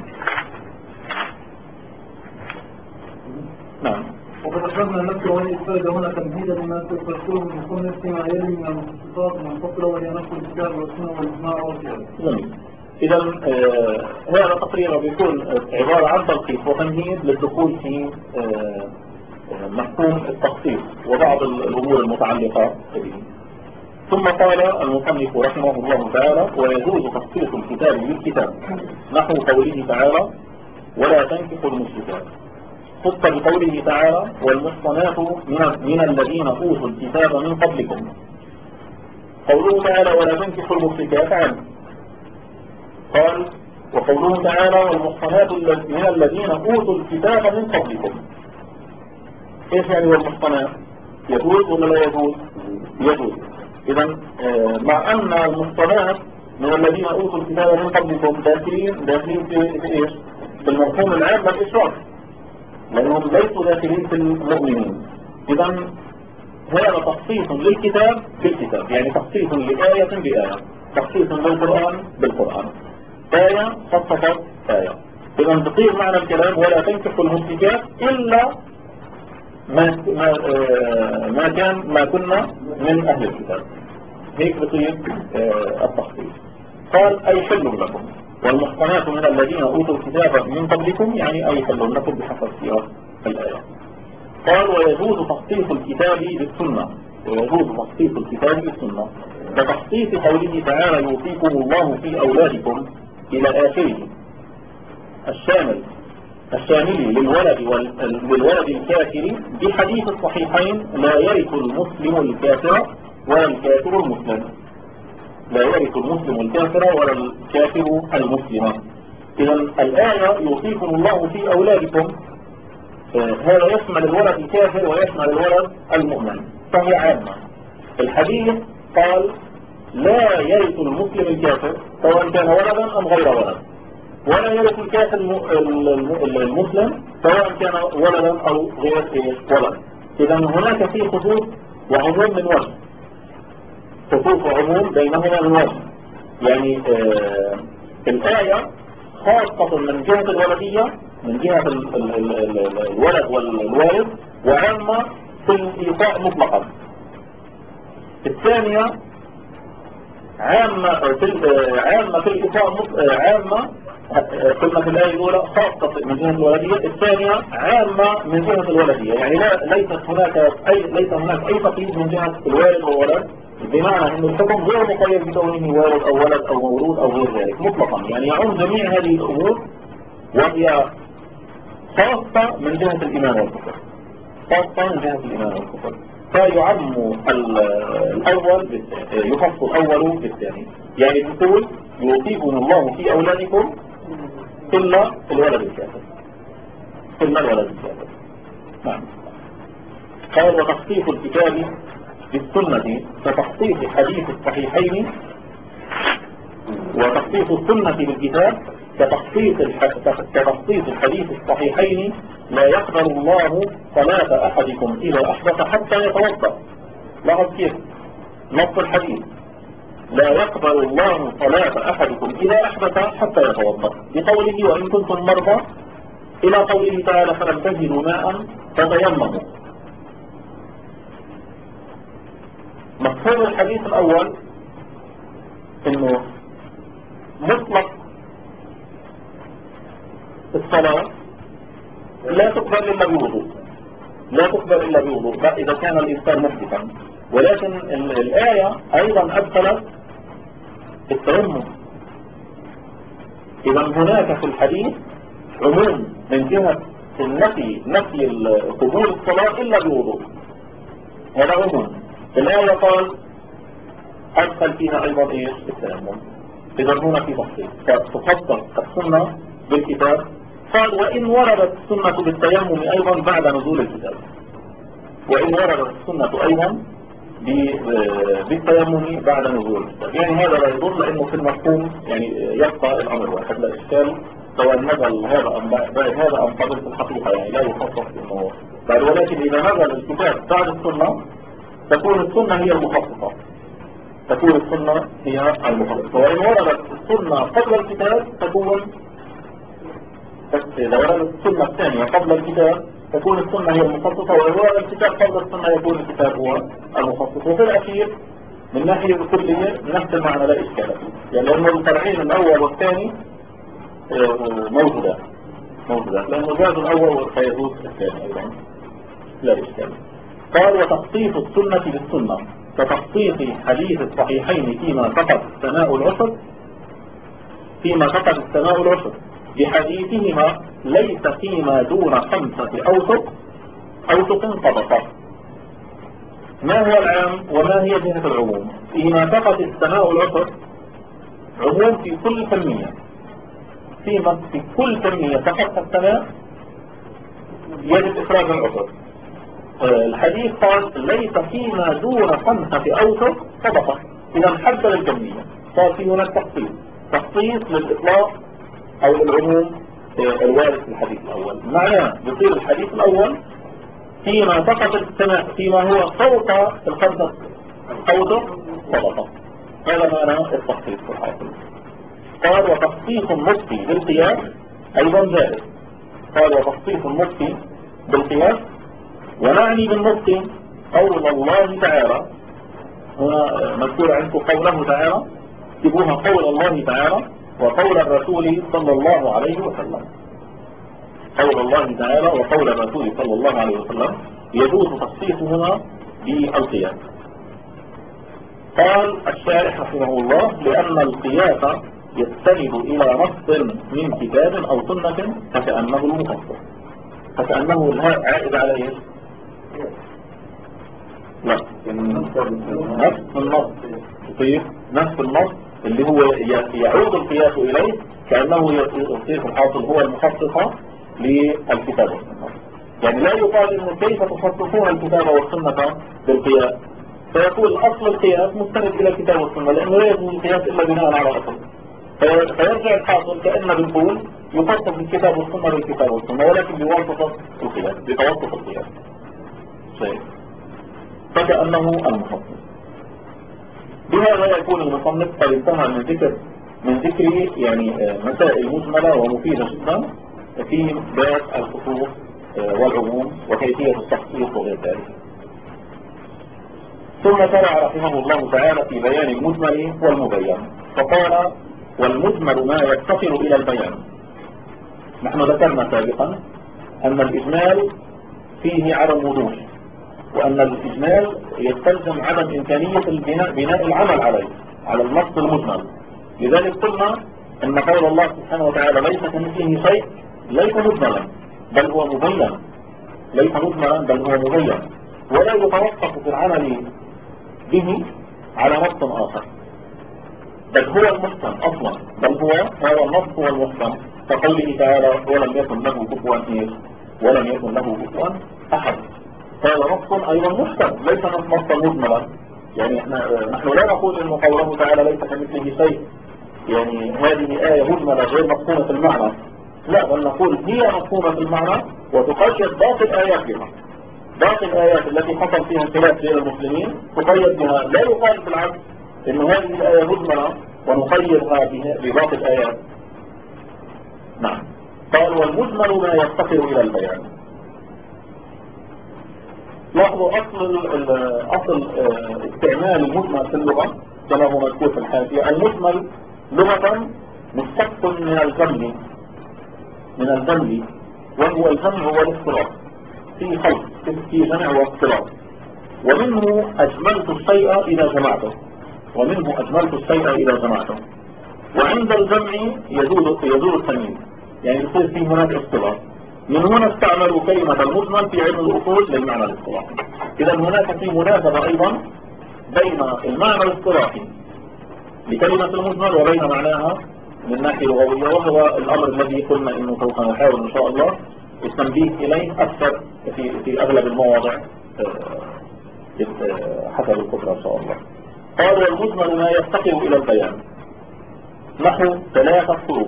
وقد أخذنا نفسه وهي الفائدة هنا تمهيدا لما سيفسره المصنف فيما يلي من المخصصات المنفصلة وهي نفس الكتاب والسنة والإجماع والقياس. جميل. إذا هذا تقريبا بيكون عبارة عن تلخيص وتمهيد للدخول في مفهوم التخصيص وبعض الأمور المتعلقة به. ثم قال المصنف رحمه الله تعالى: ويجوز تخصيص الكتاب بالكتاب، نحو قوله تعالى: ولا تنكحوا المشركات، خص بقوله تعالى: والمحصنات من الذين أوتوا الكتاب من قبلكم. قوله تعالى ولا تنكحوا المشركات عام. قال وقوله تعالى والمحصنات من الذين أوتوا الكتاب من قبلكم. ايش يعني والمحصنات؟ يجوز ولا لا يجوز؟ يجوز. إذا مع أن المحصنات من الذين أوتوا الكتاب من قبلكم داخلين في ايش؟ في المفهوم العام للإشراك، لأنهم ليسوا داخلين في المؤمنين. إذا هذا تخصيص للكتاب بالكتاب، يعني تخصيص لآية بآية، تخصيص للقرآن بالقرآن، آية خصصت آية. إذا بصير معنى الكلام ولا تنكحوا المشركات إلا ما كنا من أهل الكتاب، هيك بصير التخصيص. قال أي حل لكم والمحصنات من الذين أوتوا الكتاب من قبلكم، يعني أي حل لكم بحسب سياق الآية. قال ويجوز تخصيص الكتاب بالسنة، ويجوز تخصيص الكتاب بالسنة كتخصيص قوله تعالى يوصيكم الله في أولادكم إلى آخره الشامل للولد الكافر بحديث الصحيحين لا يرث المسلم الكافر ولا الكافر المسلم، لا يرث المسلم الكافر ولا الكافر المسلم. إذا الآية يوصيكم الله في أولادكم هذا يشمل الولد الكافر ويشمل الولد المؤمن، فهي عامة. الحديث قال لا يرث المسلم الكافر سواء كان ولدا أم غير ولد، ولا يرث الكافر المسلم سواء كان ولدا أو غير ولد. إذا هناك في خصوص وعموم من وجه، خصوص وعموم بينهما من وجه. يعني الآية خاصة من جهة الولدية، من جهة الولد والوالد، وعامة في الإيطاء مطلقا. الثانية عامة في الإيطاء عامة، قلنا في الآية الأولى خاصة من جهة الولدية، الثانية عامة من جهة الولدية، يعني ليس هناك أي تقييد من جهة الوالد والولد، بمعنى أن الحكم غير مقيد بكونه والد أو ولد أو مولود أو غير ذلك مطلقا، يعني يعم جميع هذه الأمور، وهي خاصة من جهة الإيمان والكفر، خاصة من جهة الإيمان والكفر، فيعم الأول يخص الأول بالثاني. يعني نقول يوصيكم الله في أولادكم إلا الولد الكافر، إلا الولد الكافر. نعم. قال وتخصيص الكتاب بالسنة كتخصيص حديث الصحيحين، وتخصيص السنة بالكتاب كتخصيص الحديث الصحيحين لا يقبل الله صلاة أحدكم إذا أحدث حتى يتوضأ. لاحظ كيف نص الحديث لا يقبل الله صلاة أحدكم إذا أحدث حتى يتوضأ، بقوله وإن كنتم مرضى إلى قوله تعالى فلم تجدوا ماء فتيمموا. مفهوم الحديث الأول إنه مطلق الصلاة لا تقبل إلا بوضوء، لا تقبل إلا بوضوء إذا كان الإنسان محدثا، ولكن الآية أيضا أدخلت التيمم. إذا هناك في الحديث عموم من جهة نفي قبول الصلاة إلا بوضوء، هذا عموم. الآية قال أدخل فيها أيضا إيش التيمم. إذا هنا في تخصيص، فتخصص السنة بالكتاب. قال وإن وردت السنة بالتيمم أيضا بعد نزول الكتاب، وإن وردت السنة أيضا بالتيمم بعد نزول الكتاب، يعني هذا لا يضر، لأنه في المفهوم يعني يبقى الأمر واحد لا إشكال، سواء نزل هذا أم قبل في الحقيقة، يعني لا يخصص إنه بعد. ولكن إذا نزل الكتاب بعد السنة تكون السنة هي المخصصة، تكون السنة هي المخصصة. وإن وردت السنة قبل الكتاب تكون، إذا وردت السنة الثانية قبل الكتاب تكون السنة هي المخصصة، وإن ورد الكتاب قبل السنة يكون الكتاب هو المخصص. وفي الأخير من ناحية الكلية نفس المعنى لا إشكال فيه، يعني لأن الفرعين الأول والثاني موجودات، لأنه جاز الأول فيجوز الثاني أيضا لا إشكال. قال وتخصيص السنة بالسنة كتخصيص حديث الصحيحين فيما فقد السماء العشر بحديثهما ليس فيما دون 5 أوسق طبقة. ما هو العام وما هي جهة العموم؟ فيما فقط السماء العطر عموم في كل كمية، في كل كمية فقط السماء يجب إخراج العطر. الحديث قال ليس فيما دون 5 أوسق صدقة، إذا حد للكمية، صار في هناك تخصيص للإطلاق أو للعموم الوارد في الحديث الأول. معناه يصير الحديث الأول فيما فقط السماء فيما هو فوق 5 أوسق صدقة، هذا معنى التخصيص في الحاصل. قال وتخصيص المفتي بالقياس أيضا جائز. قال وتخصيص المفتي بالقياس، ونعني بالمفتي قول الله تعالى، هنا مذكور عندكم قوله تعالى، اكتبوها قول الله تعالى وقول الرسول صلى الله عليه وسلم. قول الله تعالى وقول الرسول صلى الله عليه وسلم يجوز تخصيصهما بالقياس. قال الشارح رحمه الله لأن القياس يستند إلى نص من كتاب أو سنة فكأنه المفسر. فكأنه الهاء عائد على ايش؟ لا، نفس النص يصير نفس النص اللي هو يعود القياس إليه، كأنه يصير في الحاصل هو المخصصة للكتاب والسنة. يعني لا يقال إنه كيف تخصصون الكتاب والسنة بالقياس، فيقول أصل القياس مستند إلى الكتاب والسنة، لأنه لا يجوز القياس إلا بناء على أصل. فيرجع الحاصل كأنه بنقول يخصص الكتاب والسنة بالكتاب والسنة، ولكن بواسطة القياس، بتوسط القياس شيء، فكأنه المخصص. بهذا يكون المصنف قد انتهى من ذكر يعني مسائل مجملة ومفيدة جدا في باب الخصوص والعموم وكيفية التخصيص وغير ذلك. ثم شرع رحمه الله تعالى في بيان المجمل والمبين، فقال والمجمل ما يفتقر إلى البيان. نحن ذكرنا سابقا أن الإجمال فيه عدم وضوح، وأن الإجمال يستلزم عدم إمكانية بناء العمل عليه على النص المجمل. لذلك قلنا أن قول الله سبحانه وتعالى ليس كمثله شيء ليس مجملا بل هو مبين، ليس مجملا بل هو مبين، ولا يتوقف في العمل به على نص آخر، بل هو المحكم أصلا، بل هو هذا النص هو المحكم، كقوله تعالى ولم يكن له كفوا إيه، ولم يكن له كفوا أحد. هذا نص أيضا محكم ليس نصا مجملا. يعني نحن لا نقول إنه قوله تعالى ليس كمثله شيء يعني هذه آية مجملة غير مفهومة المعنى، لا، بل نقول هي مفهومة المعنى وتقيد باقي الآيات بها. باقي الآيات التي حصل فيها خلاف بين المسلمين تقيد بها، لا يقال بالعكس إنه هذه الآية مجملة ونقيدها بباقي الآيات. نعم. قال والمجمل ما يفتقر إلى البيان. لاحظوا أصل استعمال المجمل في اللغة كما هو مذكور في الحاشية. المجمل لغة مشتق من الجمل، وهو الجمع هو الاختلاط، في خلط، في جمع واختلاط. ومنه أجملت الشيء إذا جمعته، وعند الجمع يزول التمييز، يعني يصير فيه هناك اختلاط. من هنا استعملوا كلمة المجمل في علم الأصول للمعنى الاصطلاحي. إذا هناك في مناسبة أيضا بين المعنى الاصطلاحي لكلمة المجمل وبين معناها من ناحية لغوية، وهو الأمر الذي قلنا إنه سوف نحاول إن شاء الله التنبيه إليه أكثر في أغلب المواضع حسب القدرة إن شاء الله. قال والمجمل ما يفتقر إلى البيان نحو 3 فروق.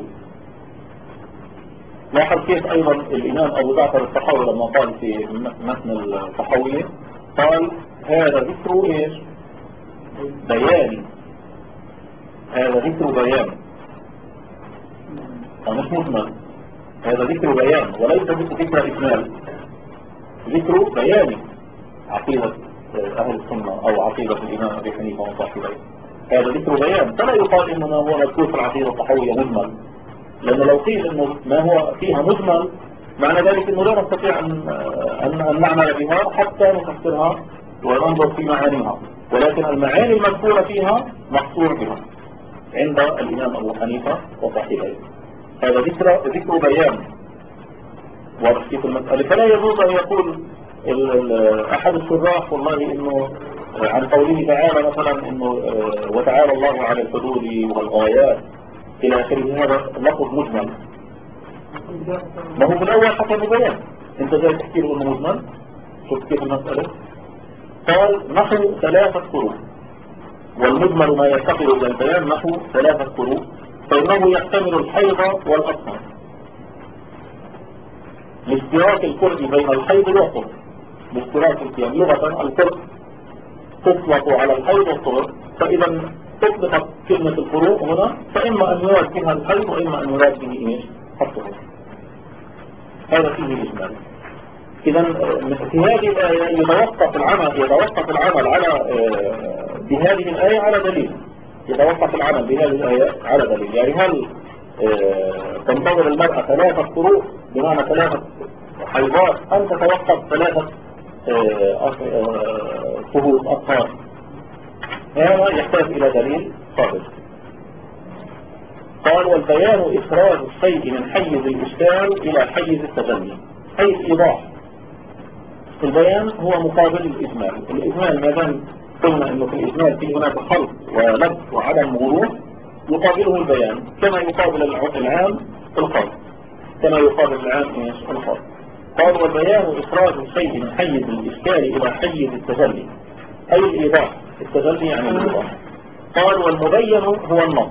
لاحظ كيف أيضا الإمام أبو جعفر الطحاوي لما قال في متن الطحاوية قال هذا ذكر إيش؟ بياني، هذا ذكر بيان مش مجمل، هذا ذكر بيان وليس ذكر إجمال، ذكر بياني عقيدة أهل السنة أو عقيدة الإمام أبي حنيفة وصاحبيه. هذا ذكر بيان، فلا يقال إنه ما هو مذكور في العقيدة الطحاوية مجمل، لأنه لو قيل إنه ما هو فيها مجمل معنى ذلك إنه لا نستطيع أن نعمل بها حتى نفسرها وننظر في معانيها، ولكن المعاني المذكورة فيها مقصور بها عند الإمام أبو حنيفة وصاحبيه. هذا ذكر بيان واضح في المسألة. فلا يجوز أن يقول أحد الشراح والله إنه عن قوله تعالى مثلا إنه وتعالى الله على الحدود والغايات إلى آخره، هذا لفظ مجمل. ما هو في الأول حصل ببيان، أنت جاي تحكي له إنه مجمل. شوف كيف المسألة. قال نحو 3 فروق، والمجمل ما يفتقر إلى البيان نحو 3 فروق، فإنه يحتمل الحيض والأطهر، لاشتراك القرء بين الحيض والطهر. لاشتراك يعني لغة القرء تطلق على الحيض والطهر، فإذا تطلقت كلمة القروء هنا فإما أن يراد بها الحيض وإما أن يراد به إيش؟ الطهر. هذا فيه الإجمال. إذا في هذه الآية يتوقف العمل على بهذه الآية على دليل. يتوقف العمل بهذه الآية على دليل. يعني هل تنتظر المرأة 3 قروء بمعنى 3 حيضات أم تتوقف 3 طهور أطهار؟ هذا يحتاج إلى دليل صادق. قال والبيان إخراج الشيء من حيز الإشكال إلى حيز التجلي، أي الإيضاح. البيان هو مقابل الإجمال. الإجمال ما دام قلنا إنه في الإجمال في هناك خلط ولبس وعدم وضوح، يقابله البيان كما يقابل العام الخلط، كما يقابل العام الخلط. قال والبيان إخراج الشيء من حيز الإشكال إلى حيز التجلي، أي الإيضاح. التجلي يعني الإيضاح. قال والمبين هو النص.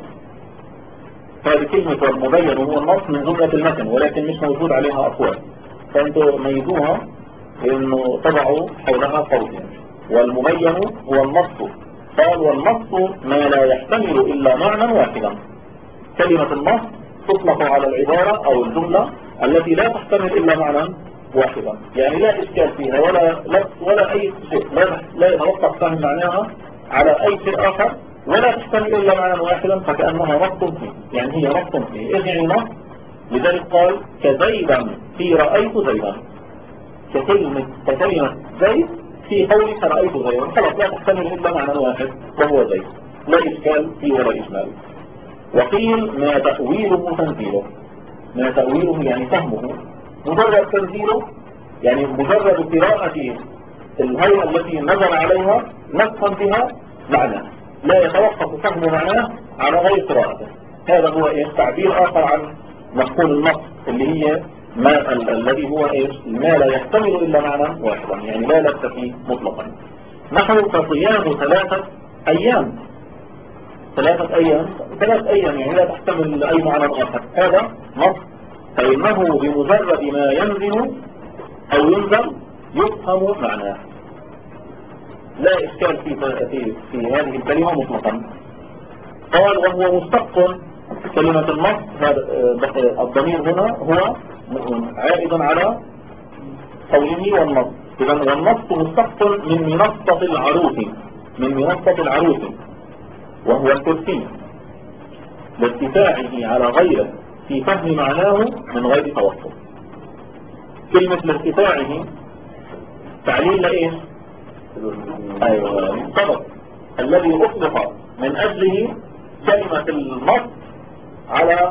هذه كلمة والمبين هو النص من جملة المتن، ولكن مش موجود عليها أقوال، فأنتوا ميزوها إنه تضعوا حولها قوسين. والمبين هو النص. قال والنص ما لا يحتمل إلا معنى واحدا. كلمة النص تطلق على العبارة أو الجملة التي لا تحتمل إلا معنى واحدا، يعني لا إشكال فيها ولا لبس ولا أي شيء، لا يتوقف فهم معناها على أي شيء آخر، ولا تحتمل إلا معنى واحدا، فكأنها نص فيه. يعني هي نص فيه. إيش يعني نص؟ لذلك قال كزيدا في رأيت زيدا، ككلمة زيد في قولك رأيت زيدا، خلاص لا تحتمل إلا معنى واحد وهو زيد، لا إشكال فيه ولا إجمال. وقيل ما تأويله تنزيله. ما تأويله يعني فهمه، مجرد تنزيله يعني مجرد قراءة الهيئة التي نزل عليها نفهم بها معناه، لا يتوقف فهم معناه على غير قراءته. هذا هو تعبير آخر عن مفهوم النص، اللي هي ما الذي هو ما لا يحتمل إلا معنى واحدا، يعني لا لبس فيه مطلقا. نحو كصيام 3 أيام. 3 أيام يعني لا تحتمل أي معنى آخر. هذا نص، فإنه بمجرد ما ينزل أو ينزل يفهم معناه، لا إشكال في هذه الكلمة مطلقا. قال وهو مشتق. كلمة النص هذا الضمير هنا هو عائد على قوله والنص. إذن والنص مشتق من منصة العروس، وهو الكرسي، لارتفاعه على غيره في فهم معناه من غير توقف. كلمة لارتفاعه تعليل لإيش؟ أيوة، السبب الذي أطلق من أجله كلمة النص على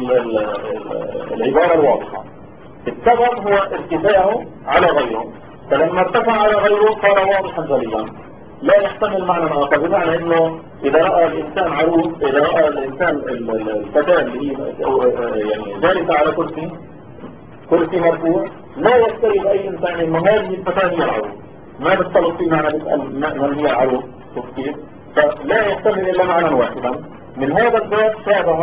العبارة الواضحة. السبب هو ارتفاعه على غيره، فلما ارتفع على غيره صار واضحا جليا، لا يحتمل معنى آخر. بمعنى انه اذا رأى الانسان عروس، اذا رأى الانسان الفتاة اللي هي يعني جالسة على كرسي مرفوع، لا يفترض اي انسان انه هذه الفتاة هي العروس، ما بتطلب فيه معنى بيسأل من هي العروس، كيف؟ فلا يحتمل الا معنى واحدا. من هذا الباب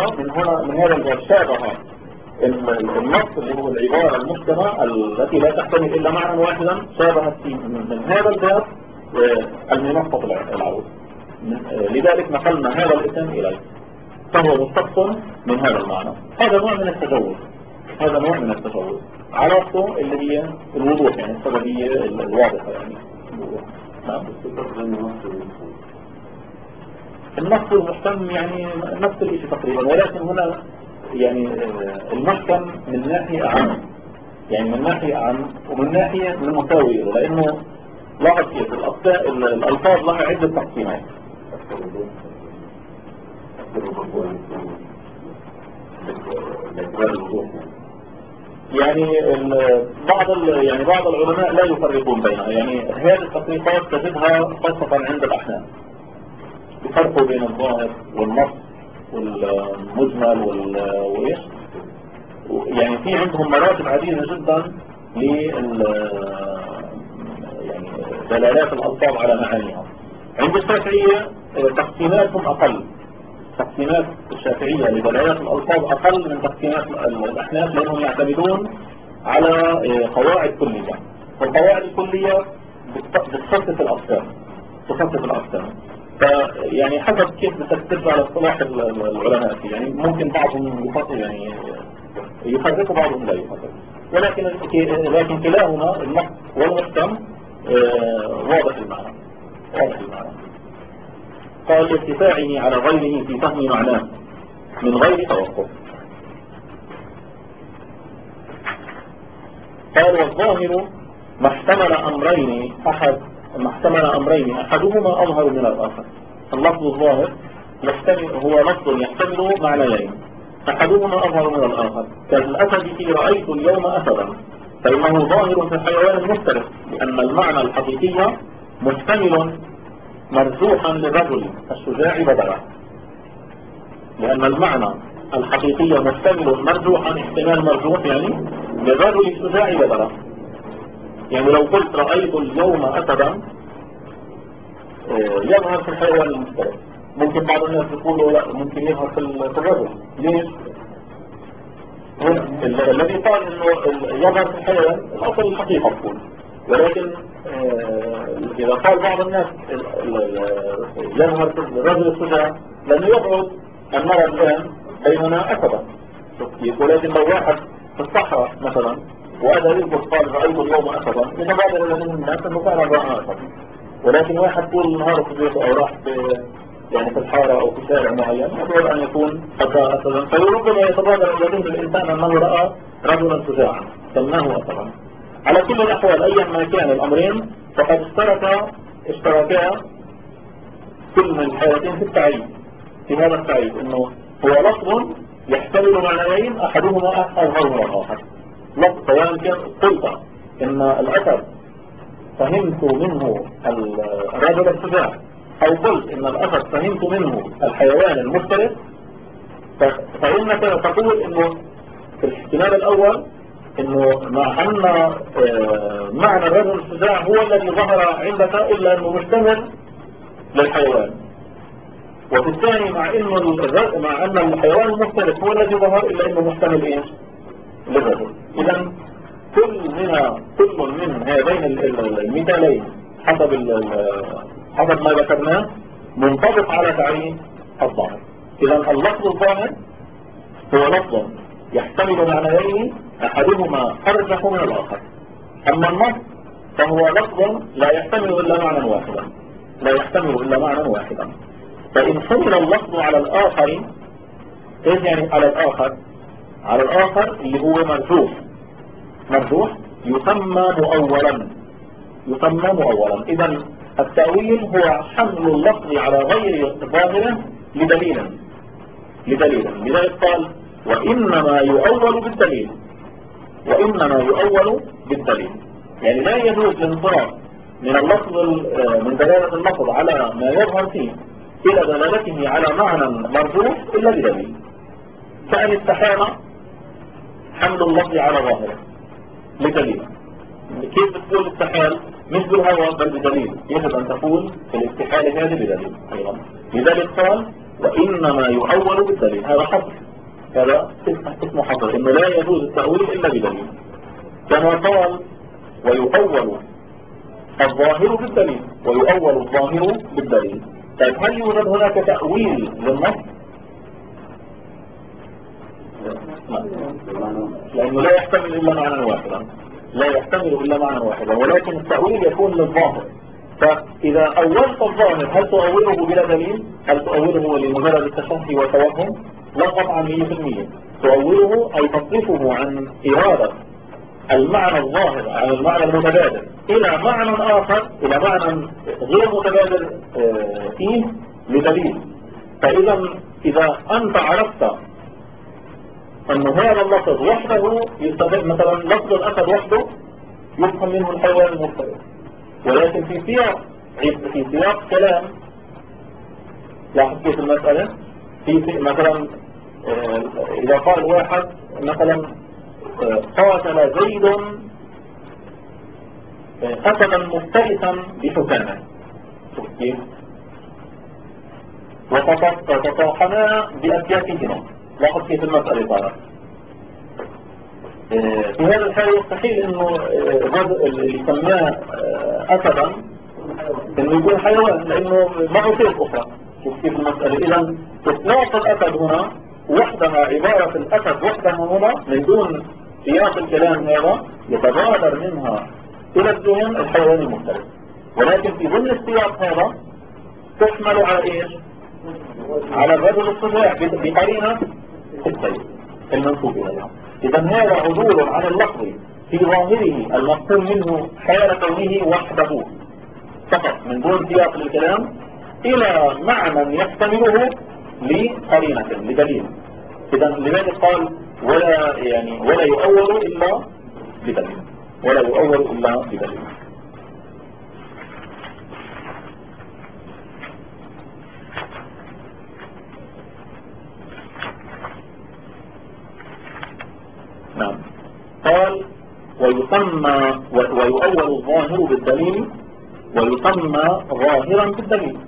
شابه النص اللي هو العبارة المحكمة التي لا تحتمل إلا معنى واحدا، شابهت من هذا الباب المنصة العروس. لذلك نقلنا هذا الاسم إليه، فهو مشتق من هذا المعنى. هذا نوع من التجوز، علاقته اللي هي الوضوح، يعني السببية الواضحة، يعني الوضوح. نعم. النص المحكم يعني نفس الشيء تقريبا، ولكن هنا يعني المحكم من ناحية أعم، يعني من ناحية أعم ومن ناحية من مساوية، لأنه لاحظ كيف الألفاظ لها عدة تقسيمات. يعني بعض العلماء لا يفرقون بينها، يعني هذه التفريقات تجدها خاصة عند الأحناف، يفرقوا بين الظاهر والنص والمجمل وإيش، يعني في عندهم مراتب عديدة جدا يعني دلالات الألفاظ على معانيها. عند الشافعية تقسيماتهم أقل، تقسيمات الشافعية لدلالات الألفاظ أقل من تقسيمات الأحناف، لأنهم يعتمدون على قواعد كلية، والقواعد الكلية بتخصص الأقسام، فيعني حسب كيف بترجع على اصطلاح العلماء فيه، يعني ممكن بعضهم يعني يفرقوا، بعضهم لا يفرق، لكن كلاهما النص والمحكم واضح المعنى. قال لارتفاعه على غيره في فهم معناه من غير توقف. قال والظاهر ما احتمل أمرين أحدهما أظهر من الآخر. اللفظ الظاهر هو لفظ يحتمل معنيين أحدهما أظهر من الآخر، كالأسد في رأيت اليوم أسدا، فإنه ظاهر في الحيوان المفترس، لأن المعنى الحقيقي محتمل مرجوحا للرجل الشجاع بدلا، لأن المعنى الحقيقي محتمل مرجوحا، احتمال مرجوح يعني للرجل الشجاع بدلا. يعني لو قلت رأيت اليوم أسدا يظهر في الحيوان المفترس، ممكن بعض الناس يقولوا لا، ممكن يظهر في الرجل. ليش؟ الذي قال انه يظهر في الحيوان الاصل الحقيقة تقول، ولكن اذا قال بعض الناس يظهر في الرجل الشجاع، لانه يبعد ان نرى الان بيننا اسدا، ولكن لو واحد في الصحراء مثلا وهذا يثبت قال رأيت اليوم اسدا، يتبادر الى ذهن الناس انه فعلا رأى اسدا، ولكن واحد طول النهار في بيته او راح يعني في الحارة او في شارع معين يبعد ان يكون قد رأى اسدا، فربما يتبادر الى ذهن الانسان انه رأى رجلا شجاعا سماه اسدا. على كل الاحوال ايا ما كان الامرين فقد اشتركا كل من الحالتين في التعريف، في هذا التعريف انه هو لفظ يحتمل معنيين احدهما اظهر من الاخر. لفظ سواء كان قلت ان الاسد فهمت منه الرجل الشجاع، او قلت ان الاسد فهمت منه الحيوان المفترس، فانك تقول انه في الاحتمال الاول انه مع ان معنى الرجل الشجاع هو الذي ظهر عندك الا انه مشتمل للحيوان، وفي الثاني مع ان الحيوان المفترس هو الذي ظهر الا انه مشتمل ايه للرجل. اذا كل من هذين المثالين حسب ما ذكرناه منطبق على تعريف الظاهر. اذا اللفظ الظاهر هو لفظ يحتمل معنيين احدهما ارجح من الاخر، اما النص فهو لفظ لا يحتمل الا معنى واحدا، فان حمل اللفظ على الاخر، ايش يعني على الاخر؟ على الاخر اللي هو مرجوح يسمى مؤولا. اذا التأويل هو حمل اللفظ على غير ظاهره لدليل. لذلك قال وإنما يؤول بالدليل، يعني لا يجوز الانصراف من دلالة اللفظ على ما يظهر فيه إلى دلالته على معنى مرجوح إلا بدليل. فإن استحال حمل اللفظ على ظاهره لدليل. كيف تقول استحال؟ مش بالهوى بل بدليل، يجب أن تقول في الاستحالة هذه بدليل أيضا. لذلك قال وإنما يؤول بالدليل، هذا حصر، هذا اسمه حصر، إنه لا يجوز التأويل إلا بدليل. كما قال ويؤول الظاهر بالدليل ويؤول الظاهر بالدليل. طيب هل يوجد هناك تأويل للنص؟ لا، لأنه لا يحتمل إلا معنى واحدا، ولكن التأويل يكون للظاهر. فإذا أولت الظاهر هل تؤوله بلا دليل؟ هل تؤوله لمجرد التشهي والتوهم؟ لا قطعا 100%. تؤوله أي تصرفه عن إرادة المعنى الظاهر عن المعنى المتبادر إلى معنى آخر، إلى معنى غير متبادر فيه لدليل. فإذا أنت عرفت أنه هذا اللفظ وحده يستفاد، مثلا لفظ الأسد وحده يفهم منه الحيوان المفترس، ولكن في سياق كلام لاحظ كيف المسألة. في مثلا إذا قال واحد مثلا قاتل زيد أسدا مفترسا بحكامه، شوف كيف، وتطاحنا بأسيافهما. لاحظ كيف المسألة صارت. في هذا الحال يستحيل انه اللي يسماه اسدا انه يكون حيوان، لانه معه صيغ اخرى. شوف كيف المسألة. اذا اطلاق الاسد هنا وحدها، عبارة الاسد وحدها هنا من دون سياق الكلام هذا يتبادر منها الى الذهن الحيوان المفترس، ولكن في ضمن السياق هذا تحمل على ايش؟ على الرجل الصداع بقرينة السيد المنسوب اليها. إذا هذا عدول عن اللفظ في ظاهره المفهوم منه حال كونه وحده فقط من دون سياق الكلام إلى معنى يحتمله لقرينة لدليل. إذا لذلك قال ولا يؤول إلا بدليل، ولا يؤول إلا بدليل. نعم. قال ويؤول الظاهر بالدليل ويسمى ظاهرا بالدليل.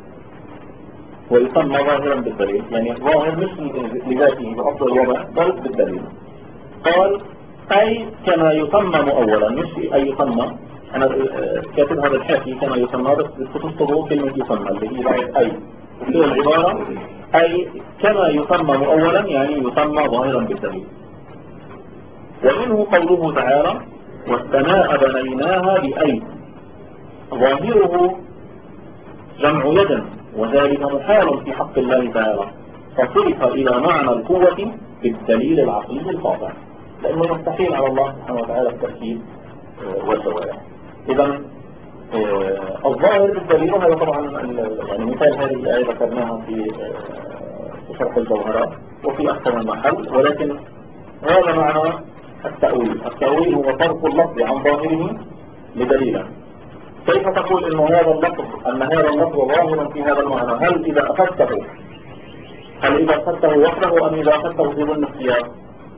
ويسمى ظاهرا بالدليل يعني ظاهر مش لذاته بأفضل الوضع بل بالدليل. قال أي كما يسمى مؤولا، مش أي يسمى. أنا كاتب هذا الحكي كما يسمى بس بتخصه كلمة يسمى اللي هي بعد أي، وفي العبارة أي كما يسمى مؤولا يعني يسمى ظاهرا بالدليل. ومنه قوله تعالى والسماء بنيناها بأيد، ظاهره جمع يد، وذلك محال في حق الله تعالى، فصرف إلى معنى القوة بالدليل العقلي القاطع، لأنه يستحيل على الله سبحانه وتعالى التركيب والجوارح. إذا الظاهر بالدليل هذا طبعا يعني مثال هذه الآية ذكرناها في شرح الجوهرات وفي أكثر من محل، ولكن هذا معنى التأويل هو صرف اللفظ عن ظاهره لدليلا. كيف تقول أن هذا اللفظ ظاهر في هذا المعنى؟ هل إذا أخذته وحده أم إذا أخذته في ضمن السياق؟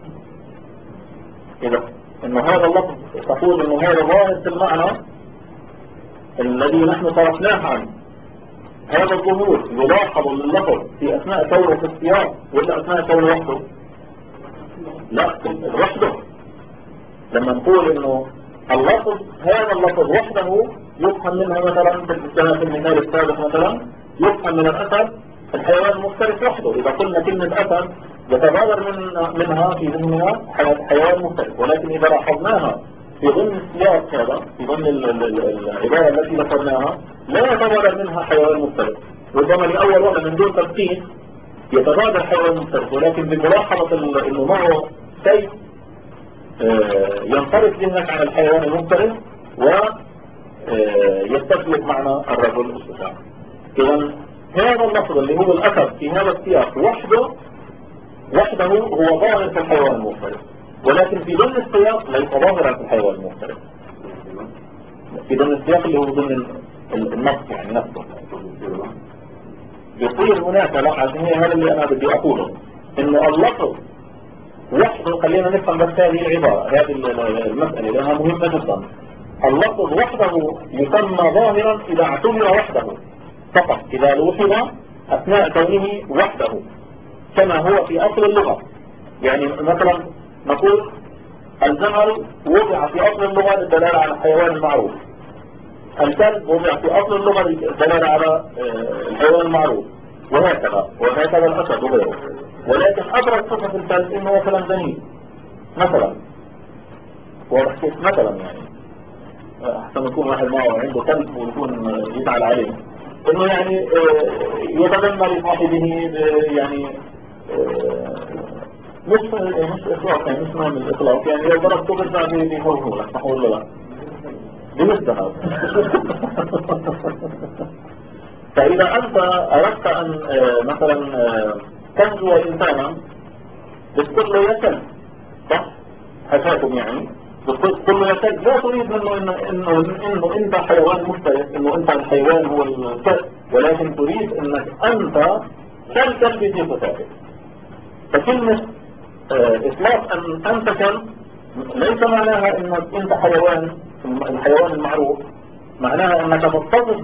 إذا أن هذا اللفظ تقول أن هذا ظاهر في المعنى الذي نحن طرحناه عنه، هذا الظهور يلاحظ لللفظ في أثناء كونه في السياق ولا أثناء كونه وحده؟ لا، وحده. لما نقول انه هذا اللفظ وحده يفهم منها مثلا في المثال السابق مثلا يفهم من الأسد الحيوان المفترس وحده. إذا قلنا كلمة أسد يتبادر منها في ذهننا حيوان مفترس، ولكن إذا لاحظناها في ضمن السياق هذا في ضمن العبارة التي ذكرناها لا يتبادر منها حيوان مفترس، ربما لأول وقت من دون تدقيق يتبادر حيوان مفترس، ولكن بملاحظة انه معه شيء ينطرف ذهنك عن الحيوان المفترس ويستسلك معنى الرجل الشجاع. إذا هذا اللفظ اللي هو الأسد في هذا السياق وحده هو ظاهر في الحيوان المفترس، ولكن في ضمن السياق ليس ظاهرا في الحيوان المفترس، في ضمن السياق اللي هو ضمن النص يعني نفسه. يصير هناك عشان هذا اللي أنا بدي أقوله إنه اللفظ وحده. خلينا نفهم بس هذه العبارة، هذه المسألة لأنها مهمة جدا. اللفظ وحده يسمى ظاهرا إذا اعتبر وحده فقط، إذا لوحظ أثناء كونه وحده كما هو في أصل اللغة. يعني مثلا نقول الجمل وضع في أصل اللغة للدلالة على الحيوان المعروف، الكلب وضع في أصل اللغة للدلالة على الحيوان المعروف، وهكذا الأسد وغيره. ولكن أبرز صفة في الكلب إنه مثلا دنيء مثلا، واضح كيف مثلا يعني أحسن يكون واحد معه عنده كلب ويكون يزعل عليه إنه يعني يتدمر لصاحبه يعني مش إطلاق يعني مش مهم الإطلاق يعني لو ضربته برجع بيهوه لك صح ولا لا؟ بمستهد. فإذا أنت أردت أن مثلا تنجو إنسانا بتقول له يا كلب، صح؟ حكاكم يعني بتقول له يا كلب، لا تريد منه انه انت حيوان مفترس، انه انت الحيوان هو الكلب، ولكن تريد انك انت كالكلب في صفاتك. فكلمة اطلاق ان انت كلب ليس معناها انك انت حيوان، الحيوان المعروف، معناها انك تتصف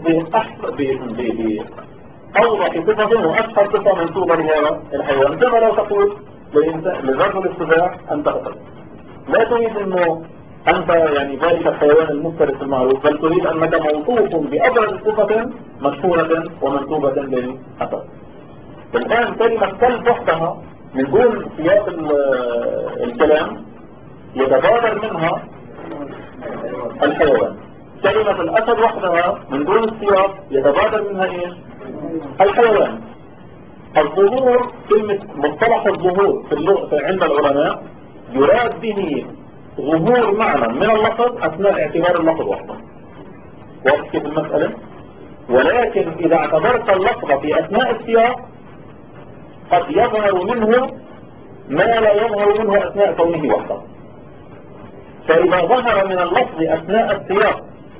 بأوضح صفة وأشهر صفة منسوبة لهذا الحيوان، كما لو تقول للرجل الشجاع أنت أسد. لا تريد أنه أنت يعني ذلك الحيوان المفترس المعروف، بل تريد أنك موصوف بأبرز صفة مشهورة ومنسوبة للأسد. الآن كلمة كلب وحدها من دون سياق الكلام يتبادر منها الحيوان. كلمة الأسد وحدها من دون السياق يتبادر منها إيش؟ الحيوان. الظهور، كلمة مصطلح الظهور في اللغة عند العلماء يراد به ظهور معنى من اللفظ أثناء اعتبار اللفظ وحده. واضح كيف المسألة؟ ولكن إذا اعتبرت اللفظ في أثناء السياق قد يظهر منه ما لا يظهر منه أثناء كونه وحده. فإذا ظهر من اللفظ أثناء السياق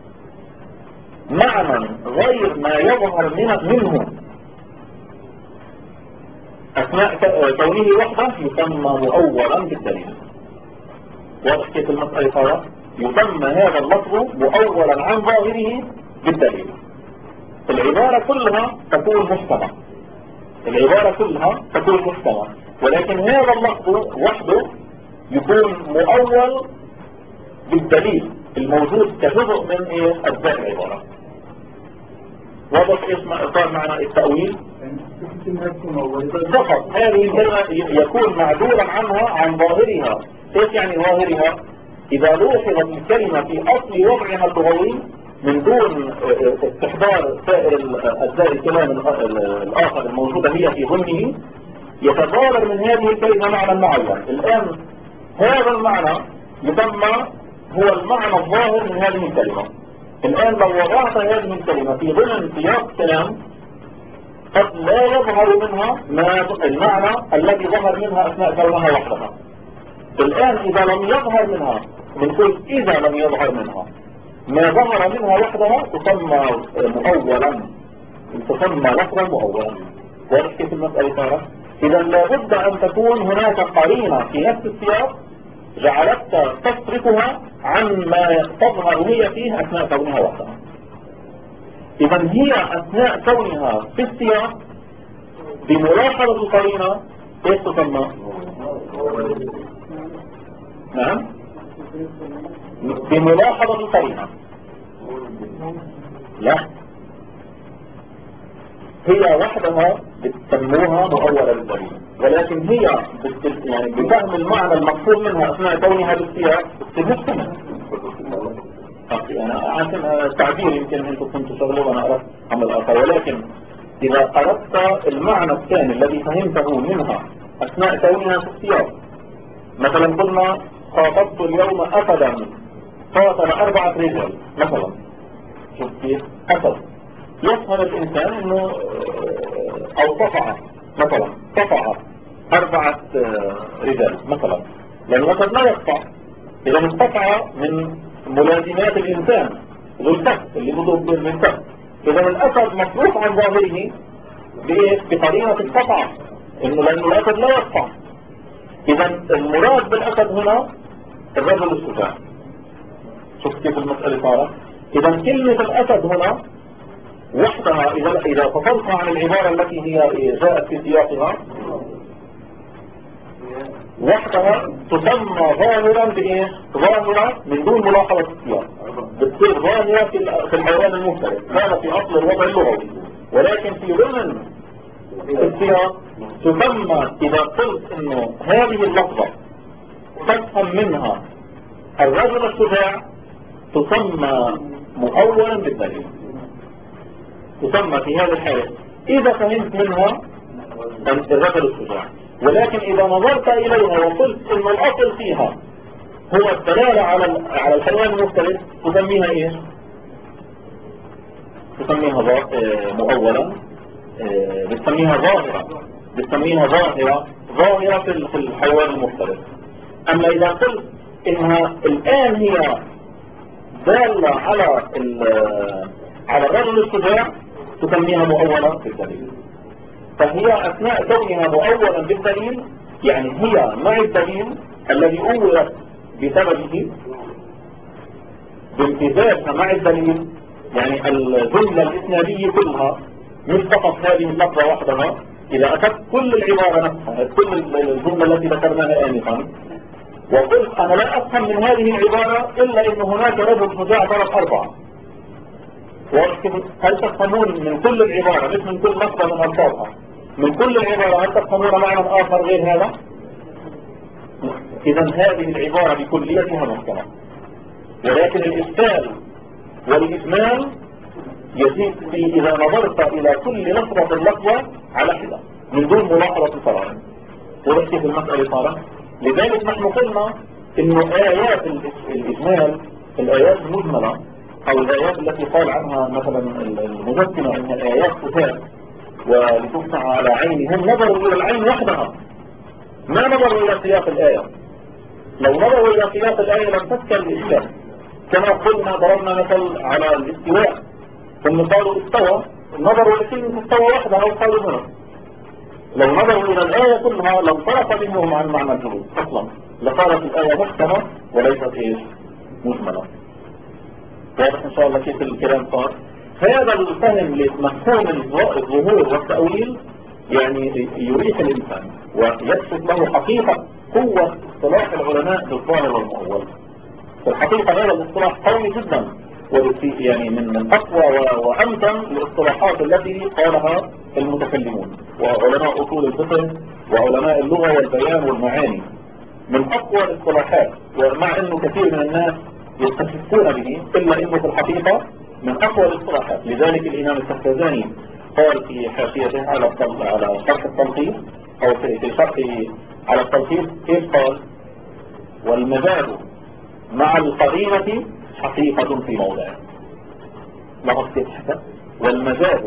معنى غير ما يظهر منه أثناء كونه وحده يسمى مؤولا بالدليل. واضح كيف المسألة صارت؟ يسمى هذا اللفظ مؤولا عن ظاهره بالدليل. العبارة كلها تكون محكمة، العبارة كلها تكون محكمة، ولكن هذا اللفظ وحده يكون مؤول بالدليل الموجود كجزء من أجزاء العبارة. واضح ايش صار معنى التأويل؟ فقط هذه الكلمة يكون معدولا عنها عن ظاهرها. ايش يعني ظاهرها؟ إذا لوحظت الكلمة في أصل وضعها اللغوي من دون استحضار سائر أجزاء الكلام الآخر الموجودة هي في ضمنه يتظاهر من هذه الكلمة معنى معين. الآن هذا المعنى يسمى هو المعنى الظاهر من هذه الكلمة. الآن لو وضعت هذه الكلمة في ضمن سياق كلام قد لا يظهر منها المعنى الذي ظهر منها أثناء كونها وحدها. الآن إذا لم يظهر منها، بنقول إذا لم يظهر منها ما ظهر منها وحدها تسمى مؤولا، تسمى لفظا مؤولا. واضح كيف المسألة صارت؟ إذا لابد أن تكون هناك قرينة في نفس السياق جعلتك تصرفها عن ما تظهر هي فيه أثناء كونها وحدها. إذا هي أثناء كونها في السياق بملاحظة القرينة ايش تسمى؟ نعم، بملاحظة القرينة. لا، هي وحدها بتسموها مؤولة بالدليل، ولكن هي يعني بفهم المعنى المقصود منها أثناء كونها بالسياق بتمثل. أنا عشان التعبير يمكن أنتم كنتوا شغلوا وأنا أردت عمل آخر، ولكن إذا أردت المعنى الثاني الذي فهمته منها أثناء كونها في السياق، مثلا قلنا خاطبت اليوم أسدا قاتل 4 رجال مثلا، شوف كيف أسد، يفهم الإنسان أنه أو قطع مثلا، قطع 4 رجال مثلا، لأن الأسد لا يقطع. إذا القطع من ملازمات الإنسان ذو الكف اللي بضرب بالكف. إذا الأسد مصروف عن ظاهره بقرينة القطع، لأنه الأسد لا يقطع. إذا المراد بالأسد هنا الرجل الشجاع. شوف كيف المسألة صارت؟ إذا كلمة الأسد هنا وحدها إذا فصلتها عن العبارة التي هي جاءت في سياقها وحدها تسمى ظاهرا بإيه؟ ظاهرة من دون ملاحظة السياق، بتصير ظاهرة في الحيوان المفترس، هذا في أصل الوضع اللغوي. ولكن في ضمن السياق تسمى إذا قلت إنه هذه اللفظة تفهم منها الرجل الشجاع تسمى مؤولا بالدليل، تسمى في هذا الحالة إذا فهمت منها الرجل الشجاع. ولكن إذا نظرت إليها وقلت إن الأصل فيها هو الدلالة على الحيوان المفترس تسميها إيش؟ تسميها مؤولا، بتسميها ظاهرة بنسميها ظاهرة في الحيوان المختلف. أما إذا قلت إنها الآن هي دالة على الرجل الشجاع تسميها مؤولة بالدليل. فهي أثناء كونها مؤولا بالدليل يعني هي مع الدليل الذي أولت بسببه بامتزاجها مع الدليل. يعني الجملة الإسنادية كلها مش فقط هذه اللفظة وحدها. إذا أخذت كل العبارة نفسها كل الجملة التي ذكرناها آنفا وقلت أنا لا أفهم من هذه العبارة إلا إن هناك رجل شجاع ضرب 4، هل تفهمون من كل العبارة مش من كل لفظة من ألفاظها من كل العبارة هل تفهمون معنى آخر غير هذا؟ إذا هذه العبارة بكليتها محكمة، ولكن الإشكال والإجمال يزيد في إذا نظرت إلى كل لفظة على حدة من دون ملاحظة القرائن. ورحكي في المسألة صارت. لذلك نحن قلنا إنه آيات الإجمال الآيات المجملة أو الآيات التي قال عنها مثلا المجسمة إنها آيات صفات ولتفتح على عينهم نظروا إلى العين وحدها ما نظروا إلى سياق الآية. لو نظروا إلى سياق الآية لم تذكر الإشكال. كما قلنا ضربنا مثل على الاستواء ثم قالوا استوى نظروا لكلمة استوى وحدها أو قالوا هنا. لو نظروا إلى الآية كلها لو طرق منهم عن معنى الجلوس أصلا لصارت الآية محكمة وليست إيش مجملة. واضح إن شاء الله كيف الكلام صار. هذا الفهم لمفهوم الظهور والتأويل يعني يريح الإنسان ويكشف له حقيقة قوة اصطلاح العلماء بالظاهر والمؤول. في الحقيقة هذا الاصطلاح قوي جدا يعني من أقوى وأمتن الاصطلاحات التي قالها المتكلمون وعلماء أصول الفقه وعلماء اللغة والبيان والمعاني. من أقوى الاصطلاحات ومع أنه كثير من الناس يستخفون به إلا أنه في الحقيقة من أقوى الاصطلاحات. لذلك الإمام السفزاني قال في حاشيته على شرح التلخيص أو في شرحه على التلخيص كيف قال والمجاز مع القرينة حقيقة في موضعه. لاحظ كيف حكى والمجاز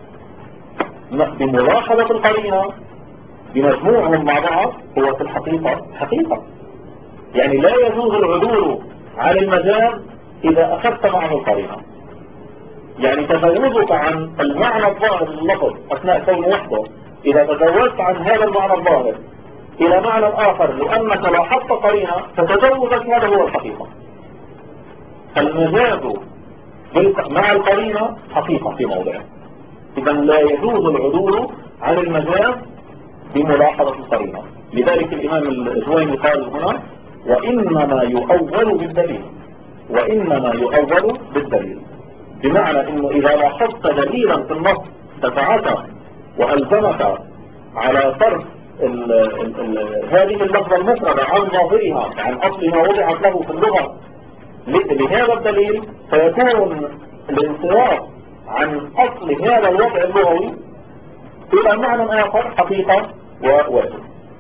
بملاحظة القرينة بمجموعهم مع بعض هو في الحقيقة حقيقة. يعني لا يجوز العدول عن المجاز إذا أخذت معه القرينة. يعني تجاوزك عن المعنى الظاهر لللفظ أثناء كونه وحده إذا تجاوزت عن هذا المعنى الظاهر إلى معنى آخر لأنك لاحظت قرينة فتجاوزك هذا هو الحقيقة. المجاز مع القرينة حقيقة في موضعه. إذا لا يجوز العدول عن المجاز بملاحظة القرينة. لذلك الإمام الجويني قال هنا وإنما يؤول بالدليل. وإنما يؤول بالدليل بمعنى إنه إذا لاحظت دليلا في النص دفعك وألزمك على صرف هذه اللفظة المفردة عن ظاهرها عن أصل ما وضعت له في اللغة لهذا الدليل فيكون الانصراف عن أصل هذا الوضع اللغوي إلى معنى آخر حقيقة وواجب.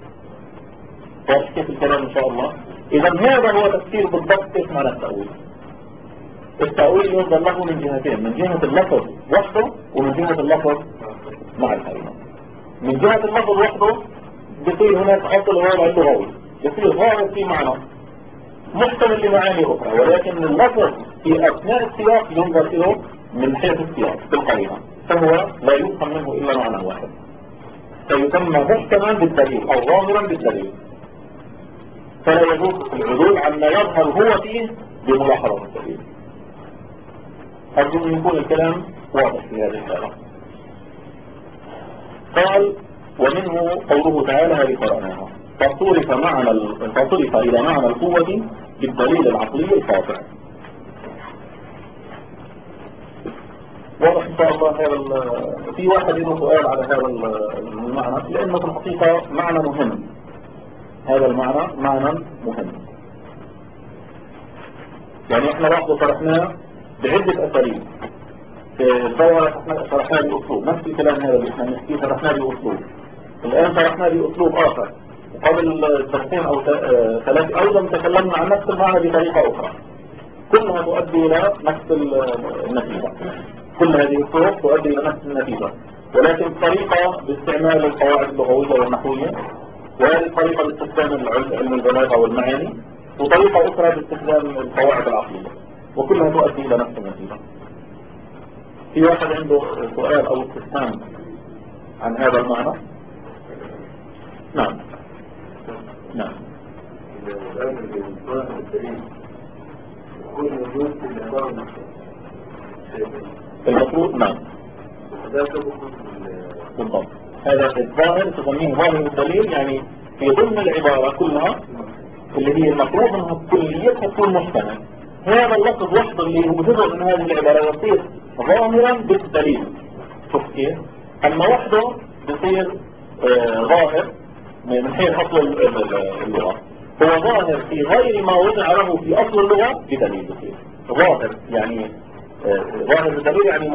كيف الكلام إن شاء الله. إذا هذا هو تفسير بالضبط كيف معنى التأويل. التأويل ينظر له من جهتين، من جهة اللفظ وحده ومن جهة اللفظ مع الكلمة. من جهة اللفظ وحده بيصير هناك أصل الوضع اللغوي يصير ظاهر في معنى محتمل لمعاني أخرى، ولكن اللفظ في أثناء السياق ينظر إليه من حيث السياق بالقرينة فهو لا يفهم منه إلا معنى واحد فيسمى محكما بالدليل أو ظاهرا بالدليل. فلا يجوز العدول عما يظهر هو فيه بملاحظة الدليل. أرجو أن يكون الكلام واضح في هذه الحالة. قال ومنه قوله تعالى هذه قرأناها فصرف إلى معنى القوة بالدليل العقلي القاطع. واضح إن شاء الله. في واحد له سؤال على هذا المعنى لأنه في الحقيقة معنى مهم. هذا المعنى معنى مهم. يعني احنا واحدة شرحناه بعدة أساليب. الدورة احنا شرحناه بأسلوب نفس الكلام هذا اللي احنا نحكيه شرحناه بأسلوب. الآن شرحناه بأسلوب آخر. وقبل سنتين أو ثلاثة أيضا تكلمنا عن نفس المعنى بطريقة أخرى. كلها تؤدي إلى نفس النتيجة. كل هذه الطرق تؤدي إلى نفس النتيجة. ولكن طريقة باستعمال القواعد اللغوية والنحوية، وهذه طريقة باستخدام علم البلاغة والمعاني، وطريقة أخرى باستخدام القواعد العقلية، وكلها تؤدي إلى نفس النتيجة. في واحد عنده سؤال أو استفهام عن هذا المعنى؟ نعم. نعم. المفروض نعم. بالضبط. هذا الظاهر تسميه ظاهر الدليل، يعني في ضمن العبارة كلها اللي هي المفروض انها كليتها تكون محكمة، هذا اللفظ وحده اللي هو جزء من هذه العبارة يصير ظاهرا بالدليل. شوف كيف؟ اما وحده بصير ظاهر من حيث اصل اللغة، هو ظاهر في غير ما وضع له في اصل اللغة بدليل. بصير ظاهر يعني ظاهر بالدليل يعني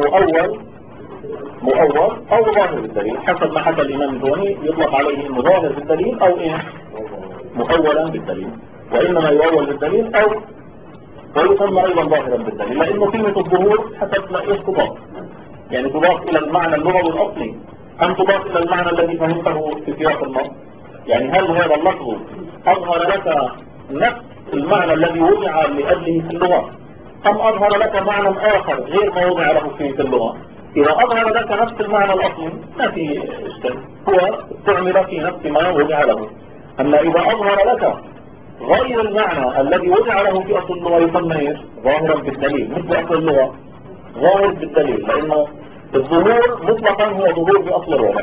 مؤول او ظاهر بالدليل، حسب ما حكى الامام الجوني يطلق عليه انه ظاهر بالدليل او ايه مؤولا بالدليل، وانما يؤول بالدليل او ويسمى ايضا ظاهرا بالدليل، لانه كلمة الظهور حسب لا ايش تضاف، يعني تضاف الى المعنى اللغوي الاصلي ام تضاف الى المعنى الذي فهمته في سياق النص. يعني هل هذا اللفظ اظهر لك نفس المعنى الذي وضع لاجله في اللغة، ام اظهر لك معنى اخر غير ما وضع له في اللغة؟ اذا اظهر لك نفس المعنى الاصلي ما في اشكال، هو استعمل في نفس ما وضع له. اما اذا اظهر لك غير المعنى الذي وضع له في اصل اللغة يسمى ايش؟ ظاهرا بالدليل، مثل اصل اللغة ظاهر بالدليل، لانه الظهور مطلقا هو ظهور باصل الوضع،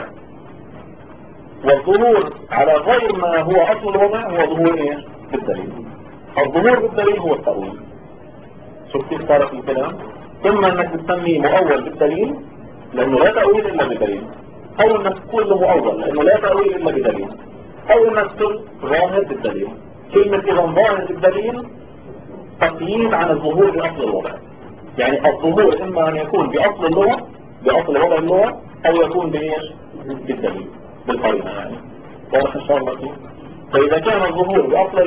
والظهور على غير ما هو اصل الوضع هو ظهور ايش؟ بالدليل. الظهور بالدليل هو التأويل. شوف كيف صار في الكلام؟ اما انك تسميه مؤول بالدليل لانه لا تأويل الا بدليل، او انك تقول له مؤول لانه لا تأويل الا بدليل، او انك تقول ظاهر بالدليل. كلمة اذا ظاهر بالدليل تقييد عن الظهور باصل الوضع، يعني الظهور اما ان يكون باصل اللغة باصل وضع اللغة او يكون بايش؟ بالدليل بالقرينة يعني. واضح ان شاء الله كيف؟ فاذا كان الظهور باصل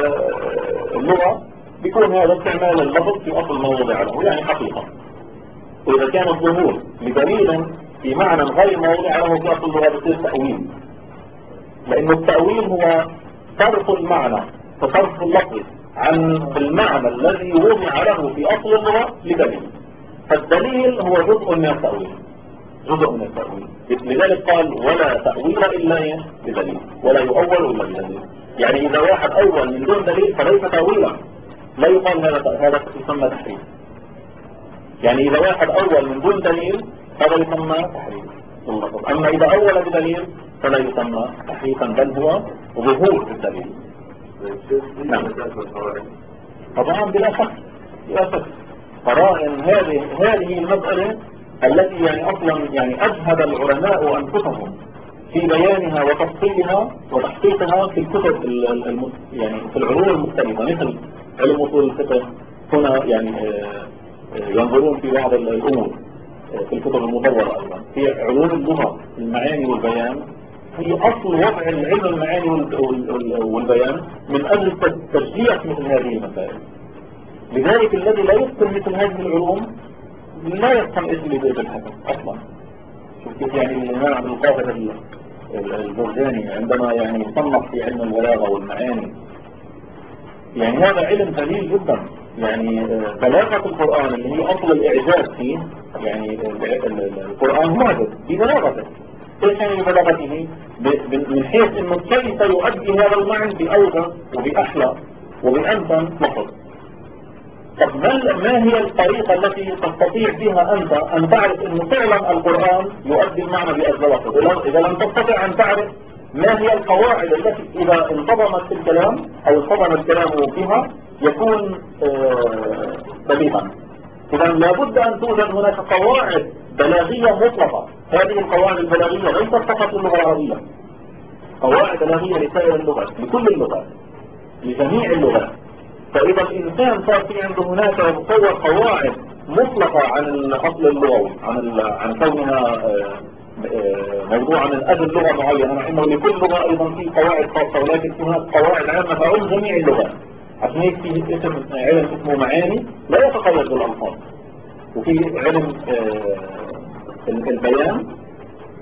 اللغة بيكون هذا استعمال اللفظ في اصل ما وضع له يعني حقيقة، واذا كان الظهور بدليل في معنى غير ما وضع له في اصل اللغة بيصير تأويل، لانه التأويل هو صرف المعنى وصرف اللفظ عن المعنى الذي وضع له في اصل اللغة لدليل، فالدليل هو جزء من التأويل، جزء من التأويل. لذلك قال ولا تأويل إلا بدليل، ولا يؤول إلا بدليل. يعني إذا واحد أول من دون دليل فليس تأويلا، لا يقال هذا يسمى تحريف. يعني إذا واحد أول من دون دليل هذا يسمى تحريف. أما إذا أول بدليل فلا يسمى تحريفا، بل هو ظهور بالدليل. نعم. طبعا بلا شك بلا شك قرائن هذه المسألة التي يعني أصلا يعني أجهد العلماء أنفسهم في بيانها وتفصيلها وتحقيقها في الكتب يعني في العلوم المختلفة، مثل علم أصول الفقه هنا يعني ينظرون في بعض الأمور في الكتب المطورة، أيضا في علوم اللغة المعاني والبيان هي أصل وضع العلم المعاني والبيان من أجل تشجيع مثل هذه المسائل. لذلك الذي لا يتقن مثل هذه العلوم لا يفهم اسم بالحكم أصلا. شوف كيف يعني الإمام عبد القادر الجرجاني عندما يعني يصنف في علم البلاغة والمعاني، يعني هذا علم جليل جدا، يعني بلاغة القرآن اللي هي أصل الإعجاز فيه، يعني القرآن معجز ببلاغته. ايش يعني ببلاغته؟ من حيث انه كيف يؤدي هذا المعنى بأوجه وبأحلى وبأنتم لفظ. طب ما هي الطريقة التي تستطيع فيها أنت أن تعرف أنه فعلا القرآن يؤدي المعنى بأجزاء؟ إذا لم تستطع أن تعرف ما هي القواعد التي إذا انتظمت في الكلام أو انتظم الكلام بها يكون بليغا. إذا لابد أن توجد هناك قواعد بلاغية مطلقة. هذه القواعد البلاغية ليست فقط للغة العربية، قواعد بلاغية لسائر اللغات، لكل اللغات، لجميع اللغات. فإذا الإنسان صار في عنده هناك تصور قواعد مطلقة عن الأصل اللغوي، عن كونها موضوعا من أجل لغة معينة، مع أنه لكل لغة أيضا في قواعد خاصة، ولكن هناك قواعد عامة تعم جميع اللغات. عشان هيك في علم اسمه معاني لا يتقيد بالألفاظ، وفي علم البيان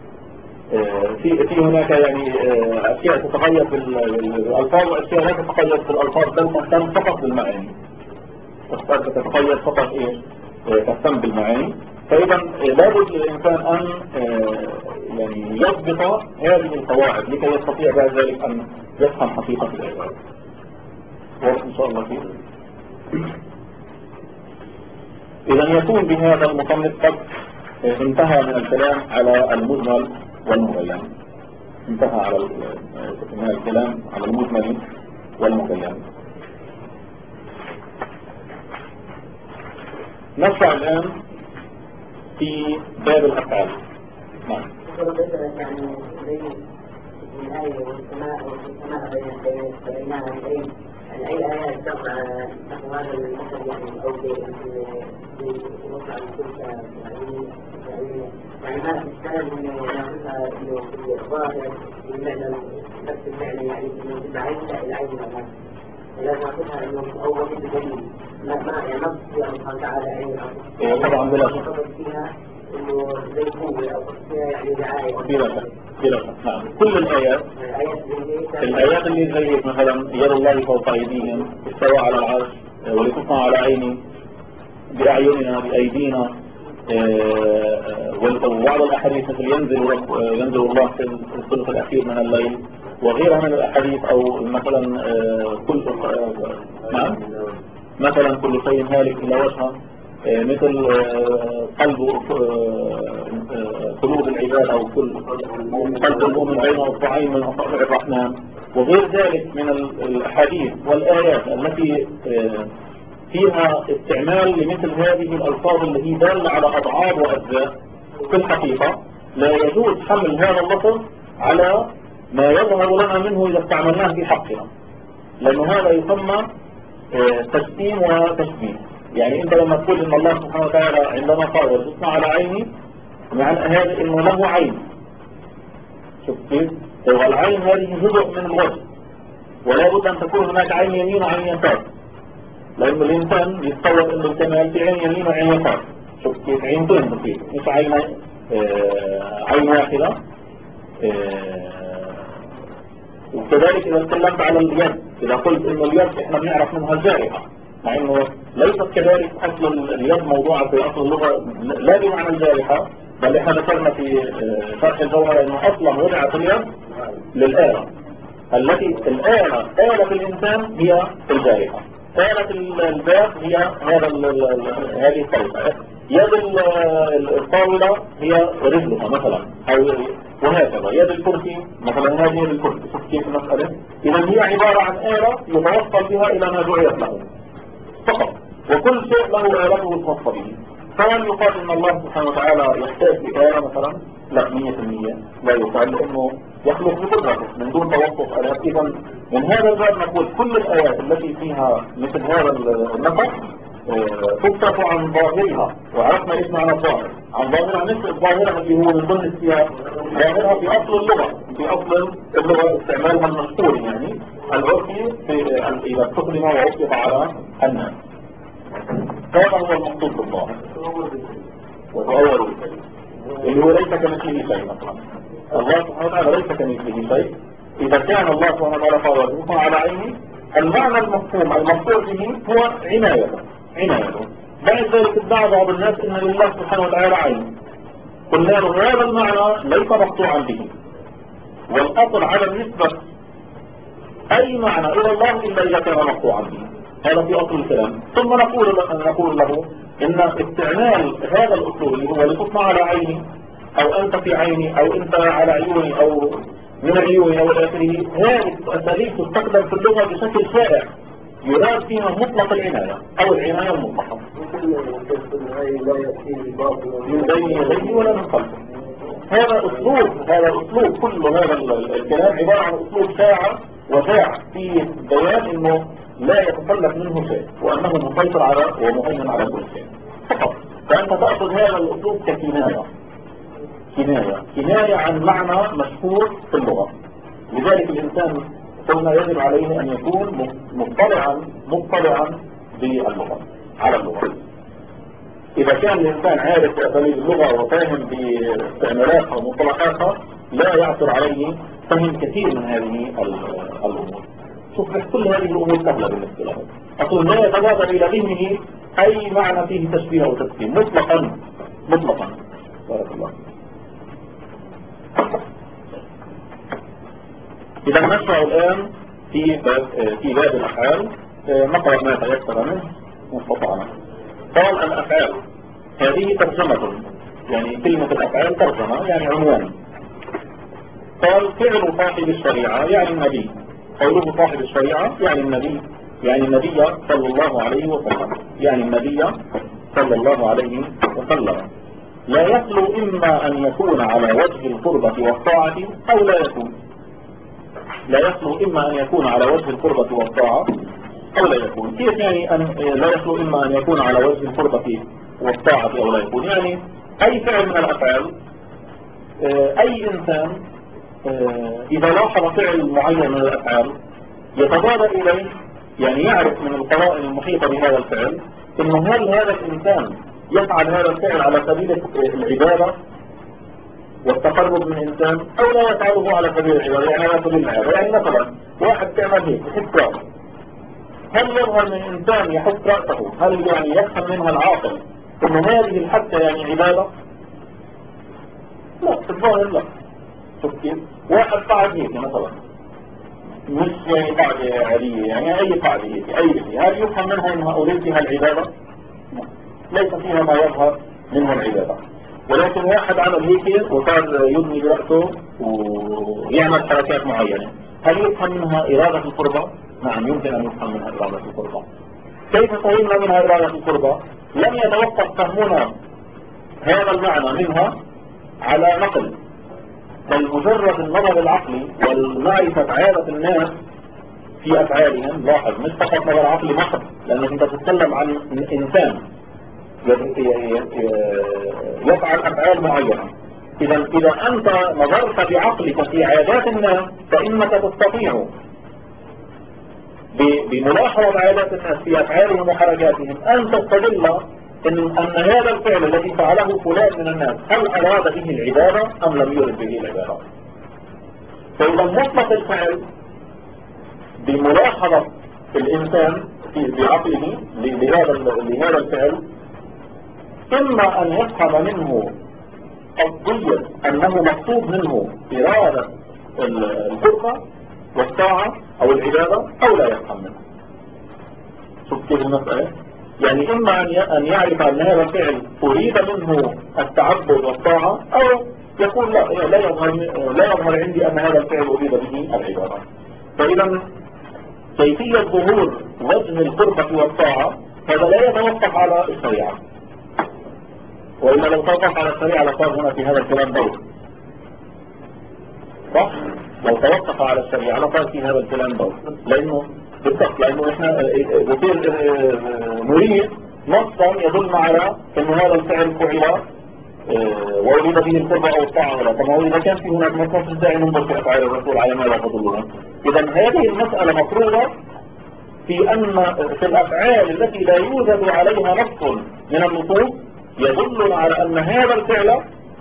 في هناك يعني أشياء تتغير في الألفاظ وأشياء لا تتغير في الألفاظ بل تهتم فقط بالمعاني. تتغير فقط تهتم بالمعاني. فإذا لابد للإنسان أن يعني يضبط هذه القواعد لكي يستطيع بعد ذلك أن يفهم حقيقة العبادة. واضح إن شاء الله فيه. إذا يكون بهذا المصنف قد انتهى من الكلام على المجمل والمبين. انتهى من الكلام على المجمل والمبين. نشرع الآن في باب الأفعال. نعم. يعني من الآية والسماء بينها الأيد، يعني أي آيات تقع هذا المثل يعني أو بوضع الكلمة يعني ما تستاهل إنه ناخذها إنه في الظاهر بمعنى نفس المعنى يعني إنه بالعين لا العين معناه، ولازم ناخذها إنه في أول بدليل ما يعني ما بتصير الله تعالى عين أو طبعا بلا شك فيها إنه زي قوة أو فيها يعني رعاية. بلا شك. نعم. كل الآيات اللي زي مثلا يد الله فوق أيديهم، استوى على العرش، ولتصنع على عيني بأعيننا بأيدينا، وبعض الأحاديث مثل ينزل الله في الثلث الأخير من الليل وغيرها من الأحاديث، أو مثلا كل نعم مثلا كل شيء هالك إلا وجهه، مثل قلوب العباد أو قلب المؤمن بين أصبعين من أصابع الرحمن، وغير ذلك من الأحاديث والآيات التي فيها استعمال لمثل هذه الألفاظ اللي هي دالة على أبعاد وأجزاء. في الحقيقة لا يجوز حمل هذا اللفظ على ما يظهر لنا منه إذا استعملناه في حقنا، لأنه هذا يسمى تجسيم وتشبيه. يعني انت لما تقول ان الله سبحانه وتعالى عندما قال وتصنع على عيني، معنى هذا انه له عين. شوف كيف؟ العين هذه جزء من الوجه، ولا بد ان تكون هناك عين يمين وعين يسار، لان الانسان يتصور انه الكمال في عين يمين وعين يسار. شوف كيف؟ عينتين بصير مش عين واحده. وكذلك اذا تكلمت على اليد، اذا قلت انه اليد احنا بنعرف منها الجارحه، مع انه ليست كذلك. اصل اليد موضوعة في اصل اللغة لا بمعنى الجارحة، بل احنا ذكرنا في شرح الجوهرة انه اصلا وضعت اليد للآلة، التي آلة الانسان هي الجارحة، آلة الباب هي هذه الطريقة، يد الطاولة هي رجلها مثلا، وهكذا يد الكرسي مثلا هذه يد الكرسي. شوف كيف المسألة؟ اذا هي عبارة عن آلة يتوصل بها الى ما جعلت له فقط، وكل شيء له آلته الخاصة به. فهل يقال ان الله سبحانه وتعالى يحتاج لآلة مثلا؟ لا، 100% لا يقال، لانه يخلق بقدرته من دون توقف آلات. اذا من هذا الباب نقول كل الآيات التي فيها مثل هذا النفق تصرف عن ظاهرها، وعرفنا ايش معنى الظاهر. عن ظاهرها مثل الظاهرة اللي هو من ضمن السياق، ظاهرها في اصل اللغة، في اصل اللغة استعمالها المشهور يعني العرفي اذا استخدم وعطف على الناس. هذا هو المقصود بالظاهر، وهو أول الشيء اللي هو ليس كمثله شيء. مثلا الله سبحانه وتعالى ليس كمثله شيء. إذا كان الله سبحانه وتعالى قال وجهه على عيني، المعنى المفهوم المقصود به هو عنايته. بعد ذلك ادعى بعض الناس ان لله سبحانه وتعالى عين، قلنا له هذا المعنى ليس مقطوعا به، والأصل على النسبة أي معنى إلى الله إلا إذا كان مقطوعا به. هذا في أصل الكلام. ثم نقول له إن استعمال هذا الأسلوب اللي هو لتصنع على عيني، أو أنت في عيني، أو أنت على عيوني، أو من عيوني، أو آخره، هذه الأساليب تستخدم في اللغة بشكل شائع يراد فيها مطلق العناية أو العناية المطلقة من بين يديه ولا من خلفه. هذا أسلوب كل هذا الكلام عبارة عن أسلوب شائع وشاع في بيان انه لا يتخلف منه شيء، وانه مسيطر على ومهيمن على كل شيء فقط. فانت تأخذ هذا الاسلوب كناية عن معنى مشهور في اللغة. لذلك الانسان قلنا يجب عليه ان يكون مطلعا باللغة على اللغة. اذا كان الانسان عارف اساليب اللغة وفاهم باستعمالاتها ومصطلحاتها، لا يعثر عليه فهم كثير من هذه الأمور. شوف كل هذه الأمور سهلة بالنسبة له، أقول لا يتبادر إلى ذهنه أي معنى فيه تشبيه أو تسليم مطلقا مطلقا. بارك الله. إذا نشرع الآن في باب الأفعال، نقرأ ما تيسر منه واستطعنا. قال الأفعال هذه ترجمة، يعني كلمة الأفعال ترجمة يعني عنوان. قال فعل صاحب الشريعة يعني النبي، قوله صاحب الشريعة يعني النبي، يعني النبي صلى الله عليه وسلم، يعني النبي صلى الله عليه وسلم. لا يخلو إما أن يكون على وجه القربة والطاعة أو لا يكون. لا يخلو إما أن يكون على وجه القربة والطاعة أو لا يكون. كيف يعني لا يخلو إما أن يكون على وجه القربة والطاعة أو لا يكون؟ يعني أي فعل من الأفعال، أي إنسان إذا لاحظ فعل معين من الأفعال يتبادر إليه، يعني يعرف من القرائن المحيطة بهذا الفعل إنه هل هذا الإنسان يفعل هذا الفعل على سبيل العبادة والتقرب من الإنسان أو لا يفعله على سبيل العبادة، يعني على سبيل العبادة. يعني مثلا واحد تعمل هيك يحط رأسه، هل يظهر من الإنسان يحط رأسه هل يعني يفهم منها العاقل إنه هذه الحكة يعني عبادة؟ لا، في الظاهر لا. شوف كيف؟ واحد قاعد هيك مثلا، مش يعني قاعدة عادية، يعني أي قاعدة هيك أي شيء، هل يفهم منها إنها أريد بها العبادة؟ ليس فيها ما يظهر منه العبادة. ولكن واحد عمل هيك وصار يدني برأسه ويعمل حركات معينة، هل يفهم منها إرادة القربة؟ نعم، يمكن أن يفهم منها إرادة القربة. كيف فهمنا منها إرادة القربة؟ لم يتوقف فهمنا هذا المعنى منها على نقل، بل مجرد النظر العقلي والمعرفة عادة الناس في أفعالهم. لاحظ، مش فقط نظر عقلي محض، لأنك أنت تتكلم عن إنسان يفعل أفعال معينة. إذا أنت نظرت بعقلك في عادات الناس فإنك تستطيع بملاحظة عادات الناس في أفعالهم وحركاتهم أن تستدل أن هذا الفعل الذي فعله فلان من الناس هل أراد به العبادة أم لم يرد به العبادة. فإذا مطلق الفعل بملاحظة الإنسان بعقله لهذا الفعل إما أن يفهم منه قضية أنه مقصود منه إرادة القربة والطاعة أو العبادة أو لا يفهم منه. شوف كيف المسألة؟ يعني إما أن يعرف أن هذا الفعل أريد منه التعبد والطاعة أو يقول لا يظهر عندي أن هذا الفعل أريد به العبادة. فإذا كيفية ظهور وجه القربة والطاعة هذا لا يتوقف على الشريعة، وإلا لو توقف على الشريعة لصار هنا في هذا الكلام دور. صح؟ لو توقف على الشريعة لصار في هذا الكلام دور، لأنه بالضبط، لأنه إحنا بصير نريد نصا يدل على أن هذا الفعل فعل وأريد به القربة أو الطاعة ولا. طبعا إذا كان في هناك نص داعي ننظر في أفعال الرسول على ماذا تدلنا. إذا هذه المسألة مفروضة في الأفعال التي لا يوجد عليها نص من النصوص يدل على أن هذا الفعل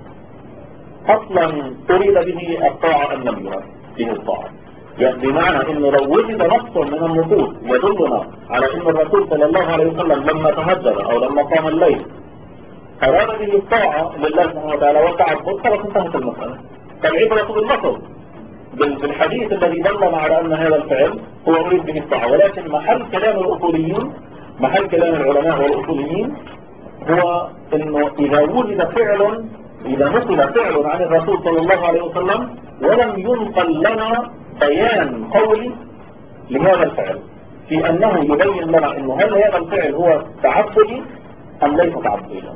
أصلا أريد به الطاعة أم لم يرد به الطاعة. يعني بمعنى أنه لو وجد نص من النصوص يدلنا على أن الرسول صلى الله عليه وسلم لما تهجد أو لما قام الليل أراد به الطاعة لله سبحانه وتعالى والتعبد، خلاص انتهت المسألة. فالعبرة باللفظ بالحديث الذي دلنا على أن هذا الفعل هو أريد به الطاعة. ولكن محل كلام الأصوليين، محل كلام العلماء والأصوليين هو أنه إذا وجد فعل، إذا نقل فعل عن الرسول صلى الله عليه وسلم ولم ينقل لنا بيان قولي لهذا الفعل في أنه يبين لنا أنه هل هذا الفعل هو تعبدي أم ليس تعبديا،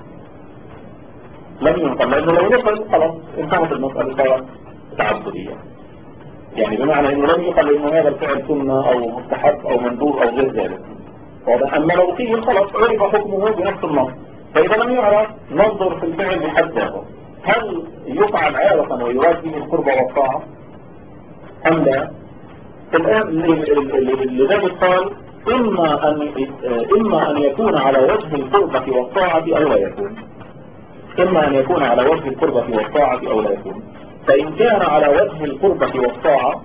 لم ينقل. لأنه لو نقل خلاص انتهت المسألة صارت تعبدية، يعني بمعنى أنه لم يقل أنه هذا الفعل سنة أو مستحب أو مندوب أو غير ذلك. أما لو قيل خلاص عرف حكمه بنفس النص. فإذا لم يعرف ننظر في الفعل بحد ذاته، هل يفعل عادة ويراد به القربة والطاعة أم لا؟ الآن لذلك قال إما أن يكون على وجه القربة والطاعة أو لا يكون. إما أن يكون على وجه القربة والطاعة أو لا يكون. فإن كان على وجه القربة والطاعة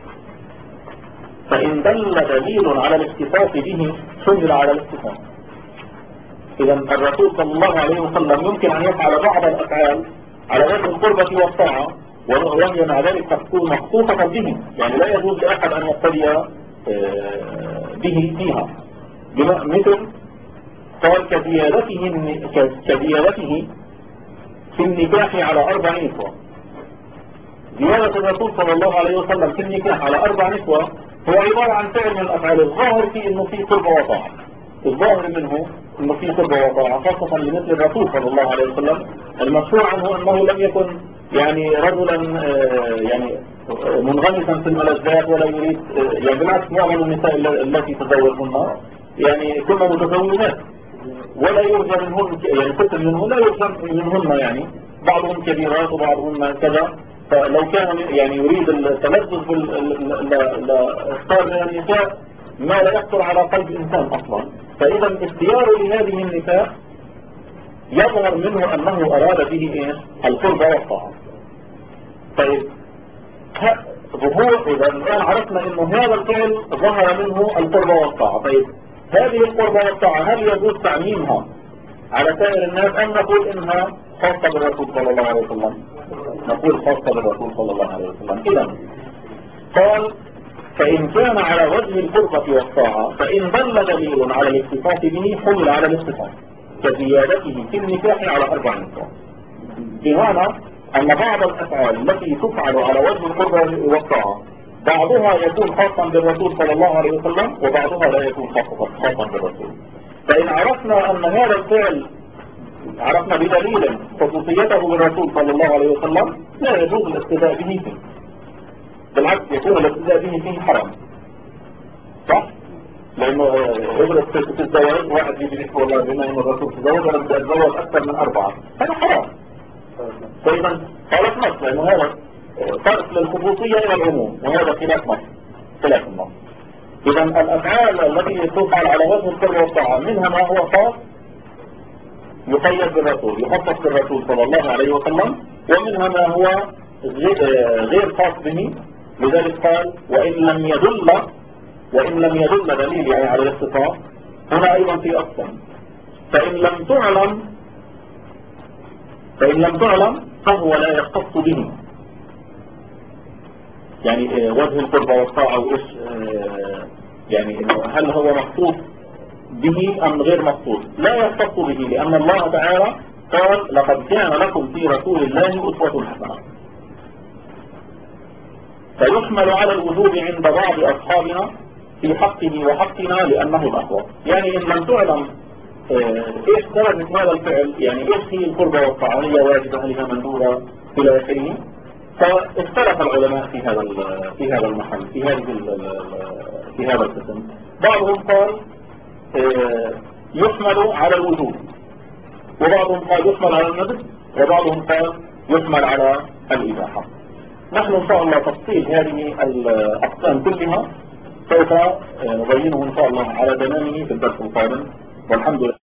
فإن دل دليل على الاختصاص به حمل على الاختصاص. إذا الرسول صلى الله عليه وسلم يمكن أن يفعل بعض الأفعال على وجه القربة والطاعة وهي مع ذلك تكون مخصوصة به، يعني لا يجوز لأحد أن يقتدي به فيها، مثل قال كزيادته في النكاح على 4 نسوة. زيادة الرسول صلى الله عليه وسلم في النكاح على 4 نسوة هو عبارة عن فعل من الأفعال الظاهر فيه إنه فيه قربة وطاعة، الظاهر منه إنه فيه قربة وطاعة، خاصة لمثل الرسول صلى الله عليه وسلم. المشروع عنه أنه لم يكن يعني رجلا يعني منغمسا في الملذات ولا يريد، يعني بالعكس معظم النساء التي تزوجهن يعني كن متزوجات ولا يرجى منهن، يعني كثر منهن لا يرجى منهن، يعني بعضهم كبيرات وبعضهم كذا. فلو كان يعني يريد التلذذ اختار من النساء ما لا يخطر على قلب إنسان أصلا. فإذا الاختيار لهذه النساء يظهر منه أنه أراد به إيش؟ القربة والطاعة. طيب ظهور، إذا الآن عرفنا أنه هذا الفعل ظهر منه القربة والطاعة. طيب هذه القربة والطاعة هل يجوز تعميمها على سائر الناس أم نقول إنها خاصة بالرسول صلى الله عليه وسلم؟ نقول خاصة بالرسول صلى الله عليه وسلم. إذا قال فإن كان على وجه القربة والطاعة فإن دل دليل على الاختصاص به حمل على الاختصاص كزيادته في النكاح على 4 نسوة، بمعنى أن بعض الأفعال التي تفعل على وجه القربة والطاعة بعضها يكون خاصا بالرسول صلى الله عليه وسلم وبعضها لا يكون خاصا بالرسول. فإن عرفنا أن هذا الفعل عرفنا بدليل خصوصيته بالرسول صلى الله عليه وسلم لا يجوز الاقتداء به فيه، بالعكس يكون الاقتداء به فيه حرام، صح؟ لأنه ابرز في الزواج واحد يجي يقول والله بما أن الرسول تزوج أنا بدي أتزوج أكثر من 4، هذا حرام. فإذا خلاف نص، لأنه هذا فرق للخصوصية إلى العموم وهذا خلاف النص. إذا الأفعال التي تفعل على وجه القربة والطاعة منها ما هو خاص يقيد بالرسول يخصص بالرسول صلى الله عليه وسلم، ومنها ما هو غير خاص به. لذلك قال وإن لم يدل دليل يعني على الاختصاص، هنا أيضا في أقسام. فإن لم تعلم فهو لا يختص به، يعني وجه القربة والطاعة وإيش يعني هل هو مخصوص به أم غير مخصوص؟ لا يختص به، لأن الله تعالى قال لقد كان لكم في رسول الله أسوة حسنة، فيحمل على الوجوب عند بعض أصحابنا في حقه وحقنا لأنه الأقوى. يعني إن لم تعلم إيش درجة هذا الفعل، يعني إيش هي القربة والطاعة، هي واجبة هل هي مندوبة إلى آخره، فاختلف العلماء في هذا المحل في هذا القسم. بعضهم قال يحمل على الوجوب، وبعضهم قال يحمل على الندب، وبعضهم قال يحمل على الإباحة. نحن إن شاء الله تفصيل هذه الأقسام كلها سوف نبينه إن شاء الله على تمامه في الدرس القادم، والحمد لله.